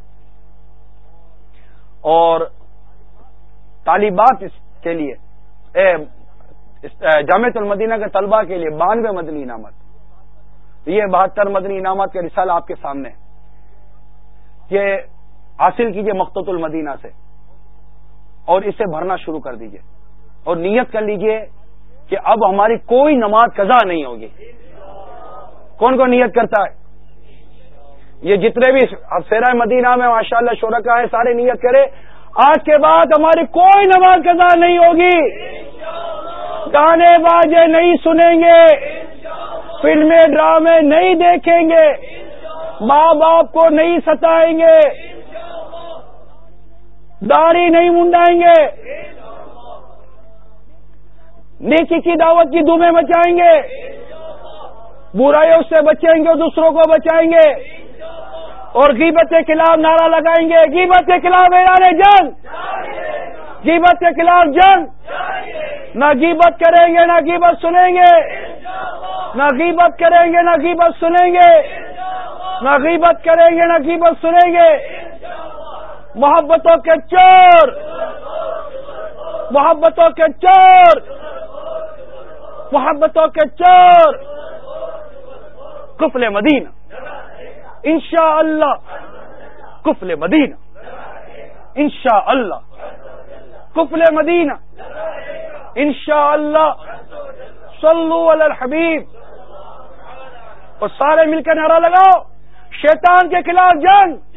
اور طالبات کے لیے جامعۃ المدینہ کے طلباء کے لیے بانوے مدنی انعامات. یہ بہتر مدنی انعامات کا رسالہ آپ کے سامنے، یہ حاصل کیجئے مقتوط المدینہ سے اور اسے بھرنا شروع کر دیجئے اور نیت کر لیجئے کہ اب ہماری کوئی نماز قضا نہیں ہوگی. کون کون نیت کرتا ہے؟ یہ جتنے بھی سیرہ مدینہ میں ماشاءاللہ شرکا ہیں سارے نیت کرے آج کے بعد ہماری کوئی نماز قضا نہیں ہوگی، گانے باجے نہیں سنیں گے، فلمیں ڈرامے نہیں دیکھیں گے، ماں باپ کو نہیں ستائیں گے، داڑھی نہیں منڈائیں گے، نیکی کی دعوت کی دھومیں مچائیں گے، برائیوں سے بچیں گے، دوسروں کو بچائیں گے، اور غیبت کے خلاف نعرہ لگائیں گے، غیبت کے خلاف اعلان جنگ، غیبت کے خلاف جنگ، نہ غیبت کریں گے نہ غیبت سنیں گے، نہ غیبت کریں گے نہ غیبت سنیں گے، نہ غیبت کریں گے نہ غیبت سنیں گے، محبتوں کے چور، محبتوں کے چور، محبتوں کے چور، قفل مدینہ انشاءاللہ، قفل مدینہ انشاءاللہ، قفل مدینہ انشاءاللہ، صلو علی الحبیب، اور سارے مل کر نعرہ لگاؤ، شیطان کے خلاف جنگ،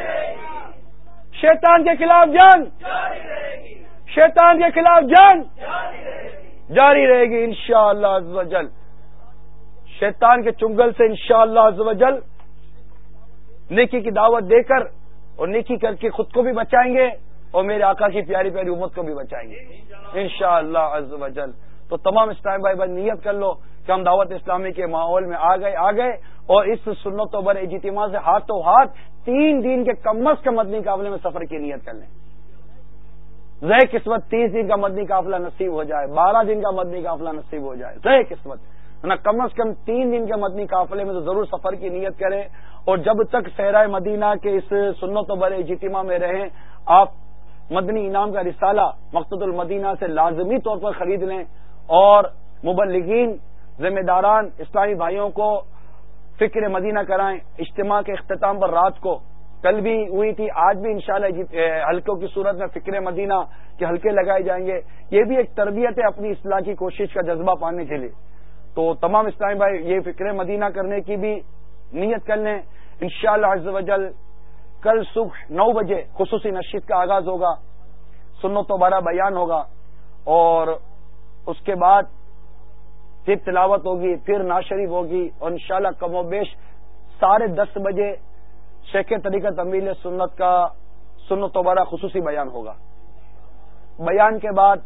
شیطان کے خلاف جنگ، شیطان کے خلاف جنگ جاری رہے گی انشاءاللہ عز و جل، شیطان کے چنگل سے انشاءاللہ عز و جل نیکی کی دعوت دے کر اور نیکی کر کے خود کو بھی بچائیں گے اور میرے آقا کی پیاری پیاری امت کو بھی بچائیں گے انشاءاللہ عز و جل۔ تو تمام اسلام بھائی بھائی نیت کر لو کہ ہم دعوت اسلامی کے ماحول میں آ گئے آ گئے اور اس سنت و بر اجتماع سے ہاتھوں ہاتھ تین دن کے کم از کم مدنی قافلے میں سفر کی نیت کر لیں۔ زہ قسمت تیس دن کا مدنی قافلہ نصیب ہو جائے، بارہ دن کا مدنی قافلہ نصیب ہو جائے، زہ قسمت نہ کم از کم تین دن کے مدنی قافلے میں تو ضرور سفر کی نیت کریں، اور جب تک صحرائے مدینہ کے اس سنت و بر اجتماع میں رہیں آپ مدنی انعام کا رسالہ مقصد المدینہ سے لازمی طور پر خرید لیں، اور مبلغین ذمہ داران اسلامی بھائیوں کو فکر مدینہ کرائیں۔ اجتماع کے اختتام پر رات کو کل بھی ہوئی تھی، آج بھی انشاءاللہ حلقوں کی صورت میں فکر مدینہ کے حلقے لگائے جائیں گے۔ یہ بھی ایک تربیت ہے اپنی اصلاح کی کوشش کا جذبہ پانے کے لیے، تو تمام اسلامی بھائی یہ فکر مدینہ کرنے کی بھی نیت کر لیں۔ انشاءاللہ عز و جل کل صبح نو بجے خصوصی نشید کا آغاز ہوگا، سنت و بارہ بیان ہوگا، اور اس کے بعد پھر تلاوت ہوگی، پھر نعت شریف ہوگی، اور انشاءاللہ کم و بیش ساڑھے دس بجے شیخ طریقہ تمیل سنت کا سنت و بارہ خصوصی بیان ہوگا۔ بیان کے بعد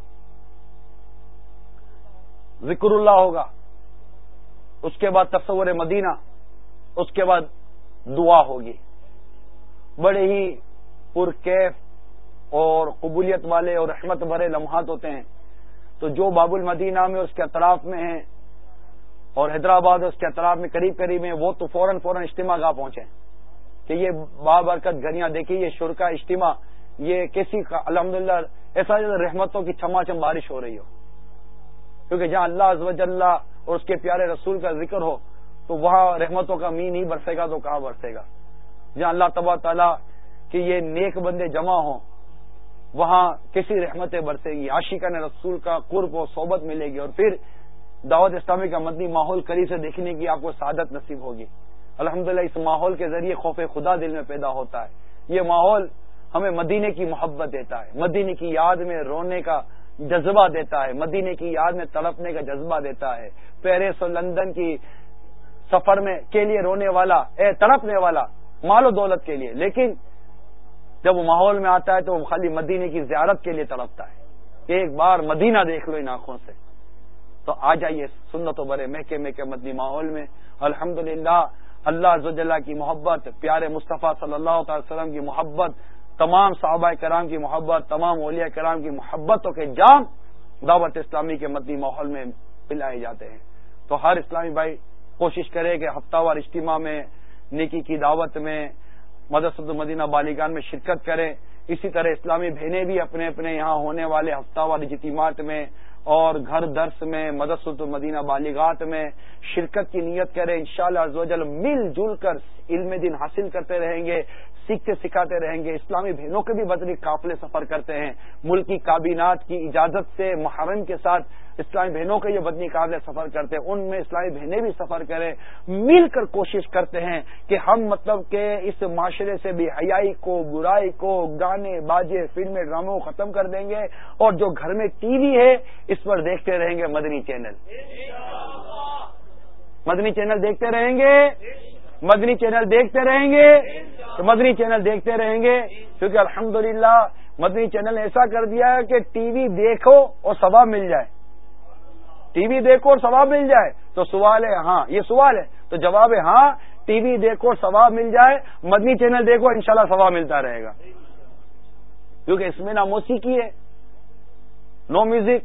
ذکر اللہ ہوگا، اس کے بعد تصور مدینہ، اس کے بعد دعا ہوگی۔ بڑے ہی پرکیف اور قبولیت والے اور رحمت بھرے لمحات ہوتے ہیں، تو جو باب المدینہ میں اس کے اطراف میں ہیں اور حیدرآباد اس کے اطراف میں قریب قریب ہیں، وہ تو فوراً فوراً اجتماع گاہ پہنچیں کہ یہ بابرکت گھڑیاں دیکھیے، یہ شرکا اجتماع، یہ کیسی الحمدللہ ایسا رحمتوں کی چھما چھم بارش ہو رہی ہو، کیونکہ جہاں اللہ عز و جل اور اس کے پیارے رسول کا ذکر ہو تو وہاں رحمتوں کا می نہیں برسے گا تو کہاں برسے گا؟ جہاں اللہ تبارک تعالیٰ کہ یہ نیک بندے جمع ہوں وہاں کسی رحمتیں برسے گی، عاشقان رسول کا قرب و صحبت ملے گی، اور پھر دعوت اسلامی کا مدنی ماحول قریب سے دیکھنے کی آپ کو سعادت نصیب ہوگی۔ الحمدللہ اس ماحول کے ذریعے خوف خدا دل میں پیدا ہوتا ہے، یہ ماحول ہمیں مدینے کی محبت دیتا ہے، مدینے کی یاد میں رونے کا جذبہ دیتا ہے، مدینے کی یاد میں تڑپنے کا جذبہ دیتا ہے۔ پیرس اور لندن کی سفر میں کے لیے رونے والا، اے تڑپنے والا مال و دولت کے لیے، لیکن جب وہ ماحول میں آتا ہے تو وہ خالی مدینے کی زیارت کے لیے تڑپتا ہے کہ ایک بار مدینہ دیکھ لو ان آنکھوں سے۔ تو آ جائیے سنت و برے مہکے مہکے مدنی ماحول میں، الحمدللہ اللہ عز و جل کی محبت، پیارے مصطفیٰ صلی اللہ تعالی وسلم کی محبت، تمام صحابہ کرام کی محبت، تمام اولیاء کرام کی محبتوں کے جام دعوت اسلامی کے مدنی ماحول میں پلائے جاتے ہیں۔ تو ہر اسلامی بھائی کوشش کرے کہ ہفتہ وار اجتماع میں، نیکی کی دعوت میں، مدرسۃ المدینہ بالیگان میں شرکت کریں۔ اسی طرح اسلامی بہنیں بھی اپنے اپنے یہاں ہونے والے ہفتہ وار اجتماعات میں اور گھر درس میں، مدرسۃ المدینہ بالیغات میں شرکت کی نیت کریں۔ انشاءاللہ عز و جل مل جل کر علم دین حاصل کرتے رہیں گے، سیکھتے سکھاتے رہیں گے. اسلامی بہنوں کے بھی مدنی قافلے سفر کرتے ہیں, ملک کی کابینات کی اجازت سے محرم کے ساتھ اسلامی بہنوں کے یہ مدنی قافلے سفر کرتے ہیں, ان میں اسلامی بہنیں بھی سفر کریں, مل کر کوشش کرتے ہیں کہ ہم مطلب کہ اس معاشرے سے بھی حیائی کو, برائی کو, گانے باجے فلمیں ڈراموں کو ختم کر دیں گے, اور جو گھر میں ٹی وی ہے اس پر دیکھتے رہیں گے مدنی چینل, مدنی چینل دیکھتے رہیں گے, مدنی چینل دیکھتے رہیں گے, تو مدنی چینل دیکھتے رہیں گے, کیونکہ الحمدللہ مدنی چینل نے ایسا کر دیا ہے کہ ٹی وی دیکھو اور ثواب مل جائے, ٹی وی دیکھو اور ثواب مل جائے. تو سوال ہے ہاں, یہ سوال ہے تو جواب ہے ہاں, ٹی وی دیکھو اور ثواب مل جائے, مدنی چینل دیکھو انشاءاللہ ثواب ملتا رہے گا, کیونکہ اس میں نہ موسیقی ہے, نو میوزک,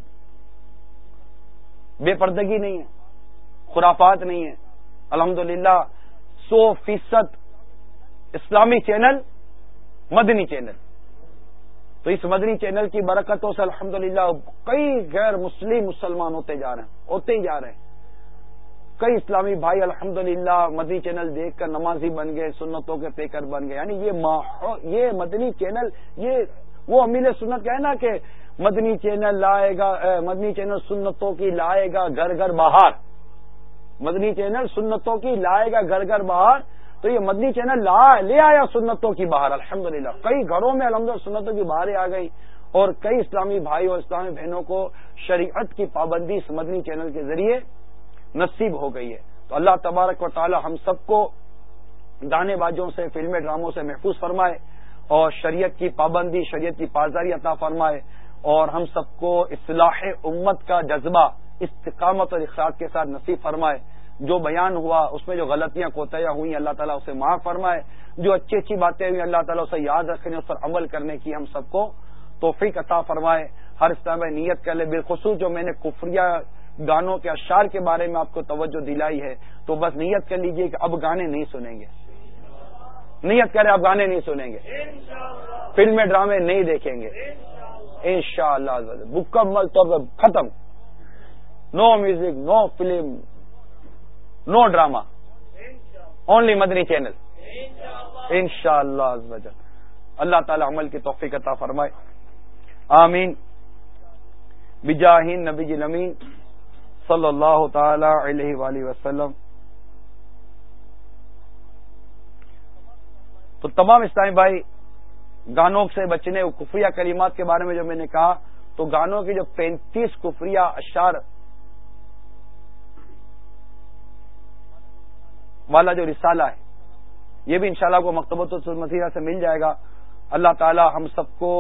بے پردگی نہیں ہے, خرافات نہیں ہے. الحمدللہ سو فیصد اسلامی چینل مدنی چینل. تو اس مدنی چینل کی برکتوں سے الحمدللہ کئی غیر مسلم مسلمان ہوتے جا رہے ہیں ہوتے ہی جا رہے ہیں. کئی اسلامی بھائی الحمدللہ مدنی چینل دیکھ کر نمازی بن گئے, سنتوں کے پیکر بن گئے. یعنی یہ یہ مدنی چینل, یہ وہ امیل سنت کا ہے نا کہ مدنی چینل لائے گا, مدنی چینل سنتوں کی لائے گا گھر گھر باہر, مدنی چینل سنتوں کی لائے گا گھر گھر باہر. تو یہ مدنی چینل لا لے آیا سنتوں کی باہر الحمدللہ. کئی گھروں میں الحمدللہ سنتوں کی باہریں آ گئی, اور کئی اسلامی بھائی اور اسلامی بہنوں کو شریعت کی پابندی اس مدنی چینل کے ذریعے نصیب ہو گئی ہے. تو اللہ تبارک و تعالی ہم سب کو گانے بازوں سے, فلمیں ڈراموں سے محفوظ فرمائے, اور شریعت کی پابندی, شریعت کی پاسداری عطا فرمائے, اور ہم سب کو اصلاح امت کا جذبہ استقامت اور اخلاص کے ساتھ نصیب فرمائے. جو بیان ہوا اس میں جو غلطیاں کوتاہیاں ہوئی اللہ تعالیٰ اسے معاف فرمائے, جو اچھی اچھی باتیں ہوئی اللہ تعالیٰ اسے یاد رکھنے, اس پر عمل کرنے کی ہم سب کو توفیق عطا فرمائے. ہر اسلام میں نیت کر لے, بالخصوص جو میں نے کفریہ گانوں کے اشعار کے بارے میں آپ کو توجہ دلائی ہے, تو بس نیت کر لیجئے کہ اب گانے نہیں سنیں گے, نیت کریں اب گانے نہیں سنیں گے, فلمیں ڈرامے نہیں دیکھیں گے انشاءاللہ. مکمل طور پر ختم, no music, no film, no drama, only Madani channel انشاءاللہ. اللہ تعالی عمل کی توفیق عطا فرمائے, آمین. بجاہ نبی الامین صلی اللہ تعالی علیہ وآلہ وسلم. تو تمام اسلامی بھائی گانوں سے بچنے, کفریہ کلمات کے بارے میں جو میں نے کہا, تو گانوں کے جو پینتیس کفریہ اشعار والا جو رسالہ ہے, یہ بھی انشاءاللہ کو مکتبۃ المدینہ سے مل جائے گا. اللہ تعالی ہم سب کو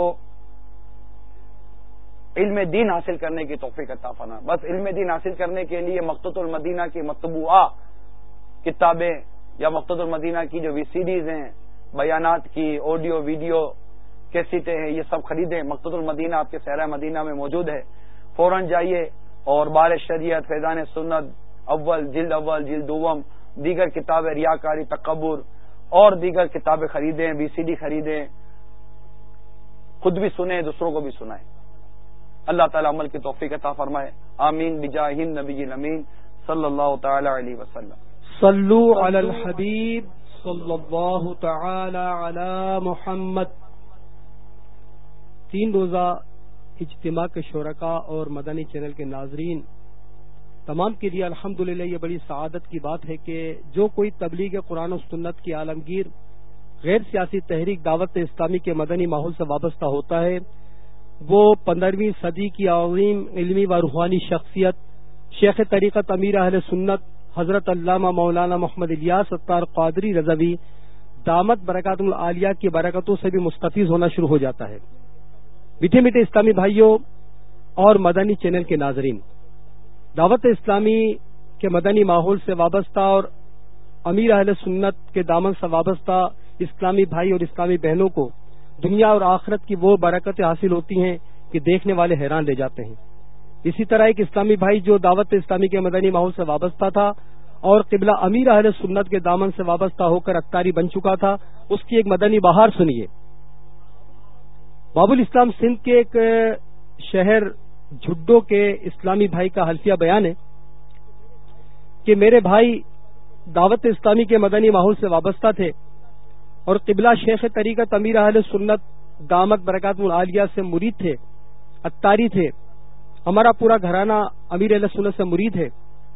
علم دین حاصل کرنے کی توفیق عطا فرمائے. بس علم دین حاصل کرنے کے لیے مکتبۃ المدینہ کی مطبوعہ کتابیں یا مکتبۃ المدینہ کی جو وی سی ڈیز ہیں, بیانات کی آڈیو ویڈیو کیسٹیں ہیں, یہ سب خریدیں. مکتبۃ المدینہ آپ کے صحرا مدینہ میں موجود ہے, فوراً جائیے اور بار شریعت, فیضان سنت اول, جلد اول, جلد دوم, دیگر کتابیں, ریاکاری, تکبر اور دیگر کتابیں خریدیں, وی سی ڈی خریدیں, خود بھی سنیں, دوسروں کو بھی سنائیں. اللہ تعالی عمل کی توفیق عطا فرمائے, آمین. بجاہ النبی الامین صلی اللہ تعالی علیہ وسلم. صلو علی الحبیب صلی اللہ تعالی علی محمد. تین روزہ اجتماع کے شرکاء اور مدنی چینل کے ناظرین تمام کے لیے الحمدللہ یہ بڑی سعادت کی بات ہے کہ جو کوئی تبلیغ قرآن و سنت کی عالمگیر غیر سیاسی تحریک دعوت اسلامی کے مدنی ماحول سے وابستہ ہوتا ہے, وہ پندرہویں صدی کی عظیم علمی و روحانی شخصیت شیخ طریقت امیر اہل سنت حضرت علامہ مولانا محمد الیاس ستار قادری رضوی دامت برکات العالیہ کی برکتوں سے بھی مستفیض ہونا شروع ہو جاتا ہے. میٹھے میٹھے اسلامی بھائیوں اور مدنی چینل کے ناظرین, دعوت اسلامی کے مدنی ماحول سے وابستہ اور امیر اہل سنت کے دامن سے وابستہ اسلامی بھائی اور اسلامی بہنوں کو دنیا اور آخرت کی وہ برکتیں حاصل ہوتی ہیں کہ دیکھنے والے حیران رہ جاتے ہیں. اسی طرح ایک اسلامی بھائی جو دعوت اسلامی کے مدنی ماحول سے وابستہ تھا اور قبلہ امیر اہل سنت کے دامن سے وابستہ ہو کر اختاری بن چکا تھا, اس کی ایک مدنی بہار سنیے. باب الاسلام سندھ کے ایک شہر جھڈو کے اسلامی بھائی کا حلفیہ بیان ہے کہ میرے بھائی دعوت اسلامی کے مدنی ماحول سے وابستہ تھے اور قبلہ شیخ طریقت امیر اہل سنت دامت برکاتہ العالیہ سے مرید تھے، اتاری تھے. ہمارا پورا گھرانہ امیر اہل سنت سے مرید ہے.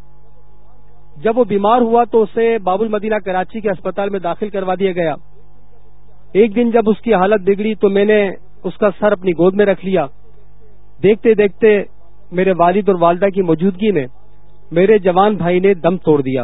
جب وہ بیمار ہوا تو اسے باب المدینہ کراچی کے اسپتال میں داخل کروا دیا گیا. ایک دن جب اس کی حالت بگڑی تو میں نے اس کا سر اپنی گود میں رکھ لیا. دیکھتے دیکھتے میرے والد اور والدہ کی موجودگی میں میرے جوان بھائی نے دم توڑ دیا.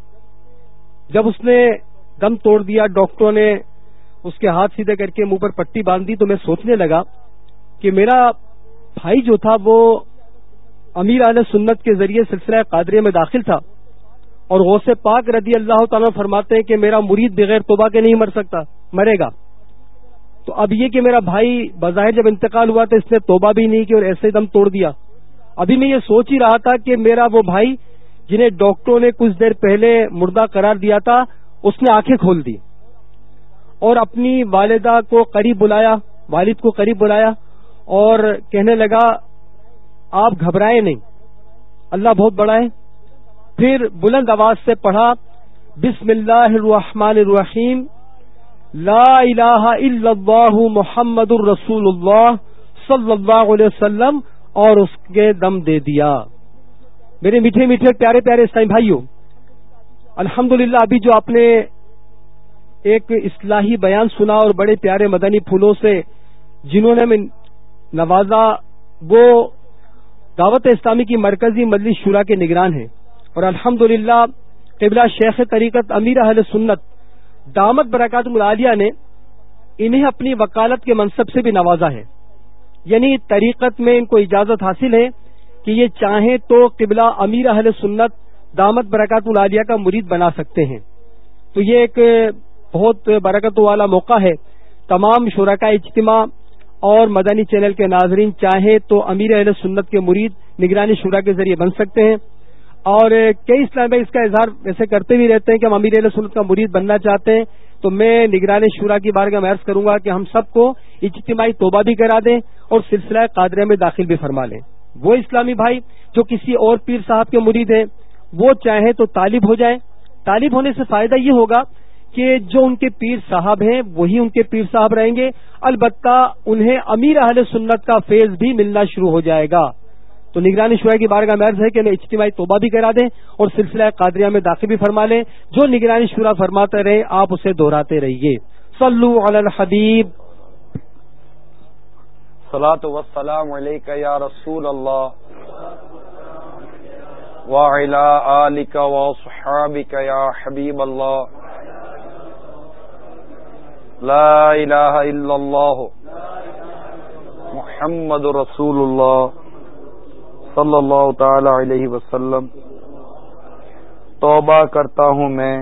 جب اس نے دم توڑ دیا، ڈاکٹروں نے اس کے ہاتھ سیدھے کر کے منہ پر پٹی باندھ دی، تو میں سوچنے لگا کہ میرا بھائی جو تھا وہ امیر اہل سنت کے ذریعے سلسلہ قادریہ میں داخل تھا، اور غوث پاک رضی اللہ تعالیٰ فرماتے ہیں کہ میرا مرید بغیر توبہ کے نہیں مر سکتا، مرے گا. تو اب یہ کہ میرا بھائی بظاہر جب انتقال ہوا تو اس نے توبہ بھی نہیں کی اور ایسے دم توڑ دیا. ابھی میں یہ سوچ ہی رہا تھا کہ میرا وہ بھائی جنہیں ڈاکٹروں نے کچھ دیر پہلے مردہ قرار دیا تھا، اس نے آنکھیں کھول دی اور اپنی والدہ کو قریب بلایا، والد کو قریب بلایا اور کہنے لگا آپ گھبرائیں نہیں، اللہ بہت بڑا ہے. پھر بلند آواز سے پڑھا بسم اللہ الرحمن الرحیم لا الہ الا اللہ محمد الرسول اللہ صلی اللہ علیہ وسلم، اور اس کے دم دے دیا. میرے میٹھے میٹھے پیارے پیارے اسلامی بھائیوں، الحمدللہ ابھی جو آپ نے ایک اصلاحی بیان سنا اور بڑے پیارے مدنی پھولوں سے جنہوں نے ہمیں نوازا، وہ دعوت اسلامی کی مرکزی مجلس شورا کے نگران ہیں، اور الحمدللہ قبلہ شیخ طریقت امیر اہل سنت دامت برکاتہ العالیہ نے انہیں اپنی وکالت کے منصب سے بھی نوازا ہے. یعنی طریقت میں ان کو اجازت حاصل ہے کہ یہ چاہیں تو قبلہ امیر اہل سنت دامت برکاتہ العالیہ کا مرید بنا سکتے ہیں. تو یہ ایک بہت برکت والا موقع ہے. تمام شرکاء اجتماع اور مدنی چینل کے ناظرین چاہیں تو امیر اہل سنت کے مرید نگرانی شورا کے ذریعے بن سکتے ہیں. اور کئی اسلام بھائی اس کا اظہار ویسے کرتے بھی رہتے ہیں کہ ہم امیر اہل سنت کا مرید بننا چاہتے ہیں. تو میں نگرانی شورا کی بارگاہ میں عرض کروں گا کہ ہم سب کو اجتماعی توبہ بھی کرا دیں اور سلسلہ قادریہ میں داخل بھی فرما لیں. وہ اسلامی بھائی جو کسی اور پیر صاحب کے مرید ہیں وہ چاہیں تو طالب ہو جائیں. طالب ہونے سے فائدہ یہ ہوگا کہ جو ان کے پیر صاحب ہیں وہی ان کے پیر صاحب رہیں گے، البتہ انہیں امیر اہل سنت کا فیض بھی ملنا شروع ہو جائے گا. تو نگرانی شورا کی بارگاہ میں عرض ہے کہ انہیں اجتماعی توبہ بھی کرا دیں اور سلسلہ قادریہ میں داخل بھی فرما لیں. جو نگرانی شورا فرماتے رہے آپ اسے دہراتے رہیے. صلو علی الحبیب. صلاۃ والسلام علیک یا رسول اللہ وعلی آلک واصحابک یا حبیب اللہ. لا الہ الا اللہ محمد رسول اللہ صلی اللہ تعالی علیہ وسلم. توبہ کرتا ہوں میں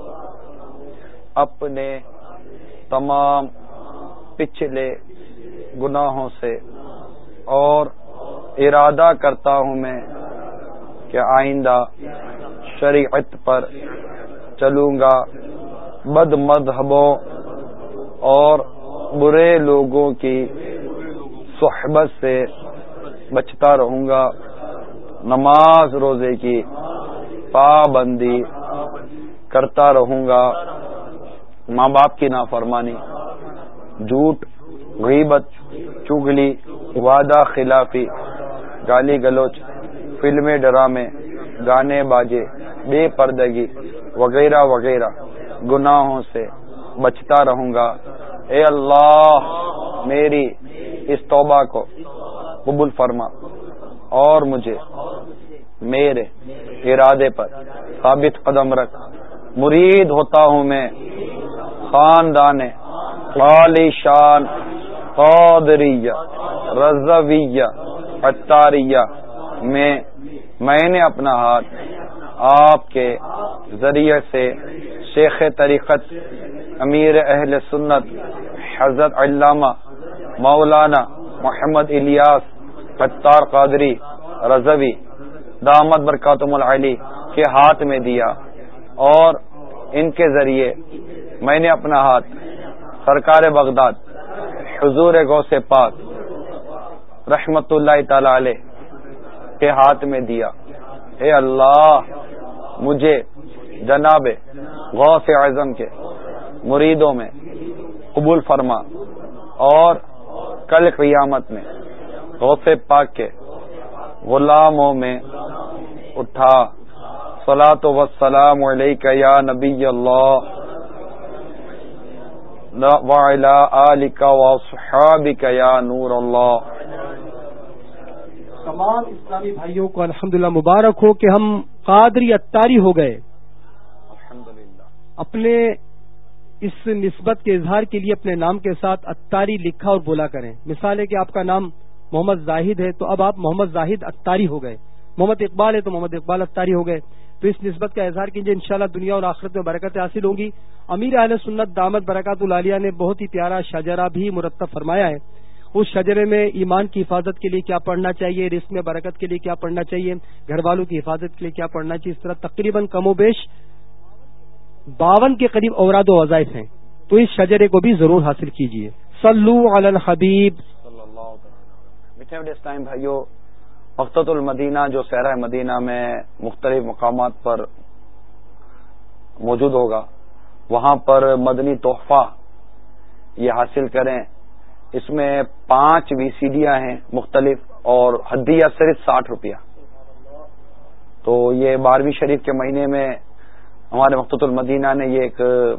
اپنے تمام پچھلے گناہوں سے، اور ارادہ کرتا ہوں میں کہ آئندہ شریعت پر چلوں گا، بد مذہبوں اور برے لوگوں کی صحبت سے بچتا رہوں گا، نماز روزے کی پابندی کرتا رہوں گا، ماں باپ کی نافرمانی، جھوٹ، غیبت، چغلی، وعدہ خلافی، گالی گلوچ، فلمیں، ڈرامے، گانے باجے، بے پردگی وغیرہ وغیرہ گناہوں سے بچتا رہوں گا. اے اللہ میری اس توبہ کو قبول فرما اور مجھے میرے ارادے پر ثابت قدم رکھ. مرید ہوتا ہوں میں خاندان عالی شان قادریہ رضویہ عطاریہ میں میں نے اپنا ہاتھ آپ کے ذریعے سے شیخ طریقت امیر اہل سنت حضرت علامہ مولانا محمد الیاس عطار قادری رضوی دامت برکاتہم العالی کے ہاتھ میں دیا، اور ان کے ذریعے میں نے اپنا ہاتھ سرکار بغداد حضور غوث پاک رحمت اللہ تعالی علیہ کے ہاتھ میں دیا. اے اللہ مجھے جناب غوث اعظم کے مریدوں میں قبول فرما اور کل قیامت میں غوث پاک کے غلاموں میں اٹھا. صلاۃ و السلام علیک یا نبی اللہ وعلی آلک واصحابک یا نور اللہ. تمام اسلامی بھائیوں کو الحمدللہ مبارک ہو کہ ہم قادری اتاری ہو گئے. الحمدللہ. اپنے اس نسبت کے اظہار کے لیے اپنے نام کے ساتھ اتاری لکھا اور بولا کریں. مثال ہے کہ آپ کا نام محمد زاہد ہے تو اب آپ محمد زاہد اتاری ہو گئے. محمد اقبال ہے تو محمد اقبال اتاری ہو گئے. تو اس نسبت کا اظہار کیجیے، انشاءاللہ دنیا اور آخرت میں برکتیں حاصل ہوں گی. امیر اہل سنت دامت برکات العالیہ نے بہت ہی پیارا شجرہ بھی مرتب فرمایا ہے. اس شجرے میں ایمان کی حفاظت کے لیے کیا پڑھنا چاہیے، رزق میں برکت کے لیے کیا پڑھنا چاہیے، گھر والوں کی حفاظت کے لیے کیا پڑھنا چاہیے، اس طرح تقریباً کم و بیش باون کے قریب اوراد و وظائف ہیں. تو اس شجرے کو بھی ضرور حاصل کیجیے. صلو علی الحبیب صلی اللہ علیہ وسلم. میٹھے میٹھے اسلام بھائیو، مقتۃ المدینہ جو صحرا مدینہ میں مختلف مقامات پر موجود ہوگا، وہاں پر مدنی تحفہ یہ حاصل کریں. اس میں پانچ وی سی ڈیاں ہیں مختلف اور ہدیہ صرف ساٹھ روپیہ. تو یہ بارہویں شریف کے مہینے میں ہمارے مقتۃ المدینہ نے یہ ایک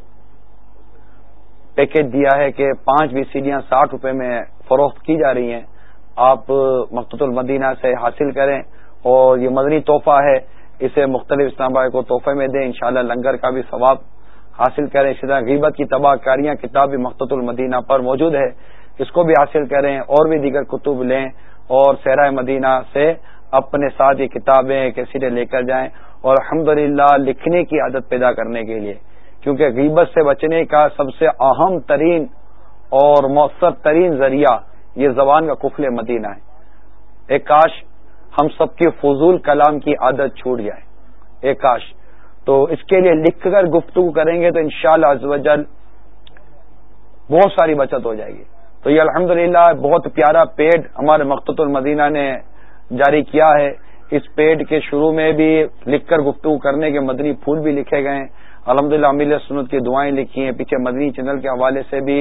پیکج دیا ہے کہ پانچ وی سی ڈیاں ساٹھ روپے میں فروخت کی جا رہی ہیں. آپ مقتۃ المدینہ سے حاصل کریں اور یہ مدنی تحفہ ہے، اسے مختلف اسلام بھائی کو تحفے میں دیں. انشاءاللہ لنگر کا بھی ثواب حاصل کریں. اسی طرح غیبت کی تباہ کاریاں کتاب بھی مقتۃ المدینہ پر موجود ہے، اس کو بھی حاصل کریں. اور بھی دیگر کتب لیں اور صحرا مدینہ سے اپنے ساتھ یہ کتابیں کیسٹیں لے کر جائیں. اور الحمدللہ لکھنے کی عادت پیدا کرنے کے لیے، کیونکہ غیبت سے بچنے کا سب سے اہم ترین اور مؤثر ترین ذریعہ یہ زبان کا قفل مدینہ ہے. ایک کاش ہم سب کی فضول کلام کی عادت چھوٹ جائے، ایک کاش. تو اس کے لیے لکھ کر گفتگو کریں گے تو انشاءاللہ عز و جل بہت ساری بچت ہو جائے گی. تو یہ الحمدللہ بہت پیارا پیڈ ہمارے مقتۃ المدینہ نے جاری کیا ہے. اس پیڈ کے شروع میں بھی لکھ کر گفتگو کرنے کے مدنی پھول بھی لکھے گئے ہیں. الحمدللہ امیر سنت کی دعائیں لکھی ہیں. پیچھے مدنی چینل کے حوالے سے بھی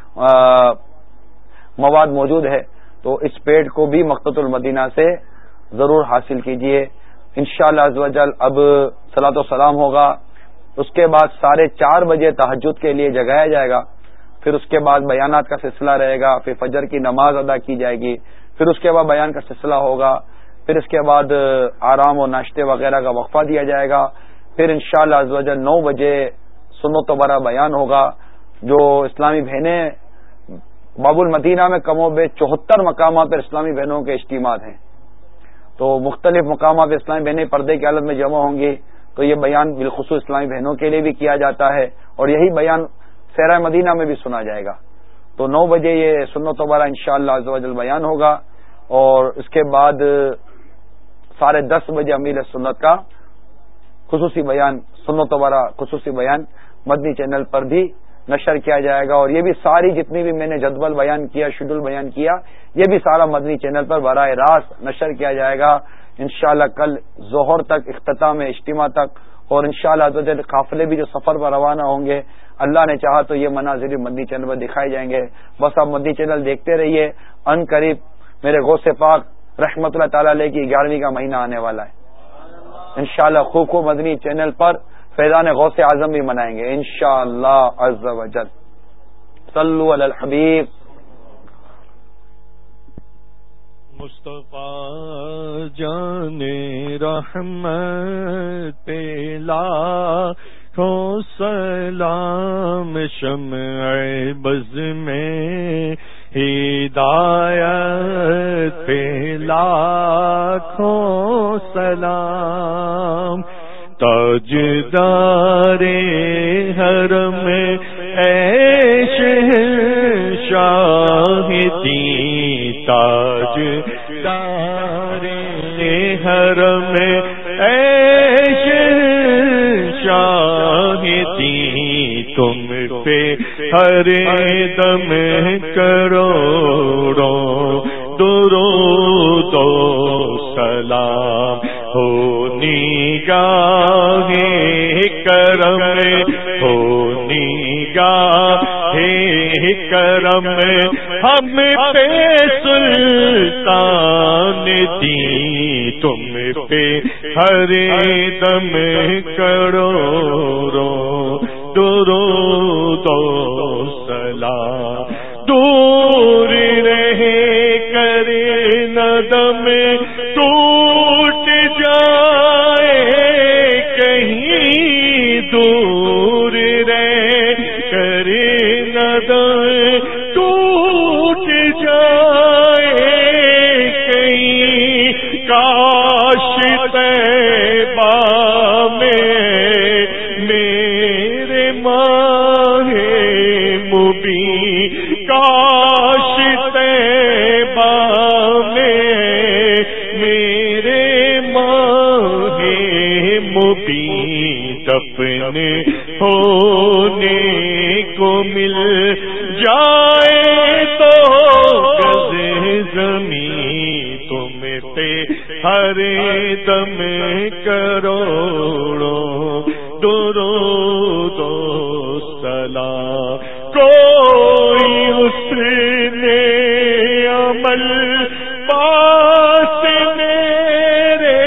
مواد موجود ہے. تو اس پیڈ کو بھی مقتۃ المدینہ سے ضرور حاصل کیجیے. انشاءاللہ عز و جل اب صلاۃ و سلام ہوگا، اس کے بعد ساڑھے چار بجے تہجد کے لیے جگایا جائے گا. پھر اس کے بعد بیانات کا سلسلہ رہے گا. پھر فجر کی نماز ادا کی جائے گی. پھر اس کے بعد بیان کا سلسلہ ہوگا. پھر اس کے بعد آرام و ناشتے وغیرہ کا وقفہ دیا جائے گا. پھر انشاءاللہ عز و جل نو بجے سنت و برا بیان ہوگا. جو اسلامی بہنیں باب المدینہ میں کم و بیش چوہتر مقامات پر اسلامی بہنوں کے اجتماعات ہیں، تو مختلف مقامات پر اسلامی بہنیں پردے کی حالت میں جمع ہوں گی. تو یہ بیان بالخصوص اسلامی بہنوں کے لیے بھی کیا جاتا ہے اور یہی بیان صحرا مدینہ میں بھی سنا جائے گا. تو نو بجے یہ سنت و برا انشاءاللہ عز و جل بیان ہوگا اور اس کے بعد ساڑھے دس بجے امیر سنت کا خصوصی بیان سنت و برا خصوصی بیان مدنی چینل پر بھی نشر کیا جائے گا. اور یہ بھی ساری جتنی بھی میں نے جدول بیان کیا، شیڈول بیان کیا، یہ بھی سارا مدنی چینل پر براہ راست نشر کیا جائے گا انشاءاللہ کل ظہر تک، اختتام اجتماع تک. اور انشاءاللہ قافلے بھی جو سفر پر روانہ ہوں گے، اللہ نے چاہا تو یہ مناظر مدنی چینل پر دکھائے جائیں گے. بس آپ مدنی چینل دیکھتے رہیے. ان قریب میرے غوث پاک رحمت اللہ تعالی علیہ کی گیارہویں کا مہینہ آنے والا ہے. انشاءاللہ خوب خوب مدنی چینل پر فیضان غوث اعظم بھی منائیں گے انشاءاللہ عز و جل. صلو علی الحبیب. مصطفیٰ جان رحمت پہ لاکھوں سلام، شمع بز میں ہدایت پہ لاکھوں سلام. تاجدار حرم اے شہنشاہ دی، تاجدار حرم اے شہنشاہ دی، تم پہ ہر دم کروڑوں درود و سلام. ہو نگاہ کرم، ہو نگاہ کرم ہم پہ سلطان دی، تم پہ ہر دم کروڑوں درود و سلام، دور رہے کرے ندم ٹوٹ جائے کہیں، دور رہ کرے ندم ٹوٹ جائے کہیں، کاش طیبہ میں میرے ماہ مبین، کاش طیبہ میں میرے ماہ مبین دفن ہونے کو مل جائے تو گز زمین، تم پہ ہر دم کروڑوں درود و سلام، کوئی اس نے عمل پاس میرے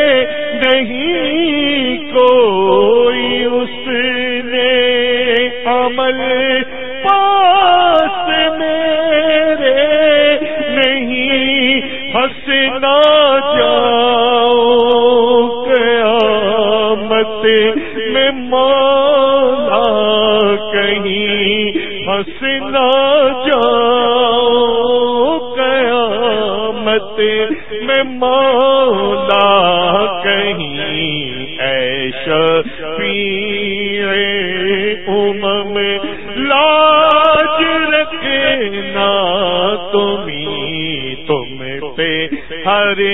نہیں، کوئی اس نے عمل پاس میرے نہیں، ہنسنا جاؤ قیامت میں مولا کہیں، ہنسنا جاؤ قیامت میں مولا کہیں، اے شفیع امم لاج رکھنا تمہیں، تم پہ ہر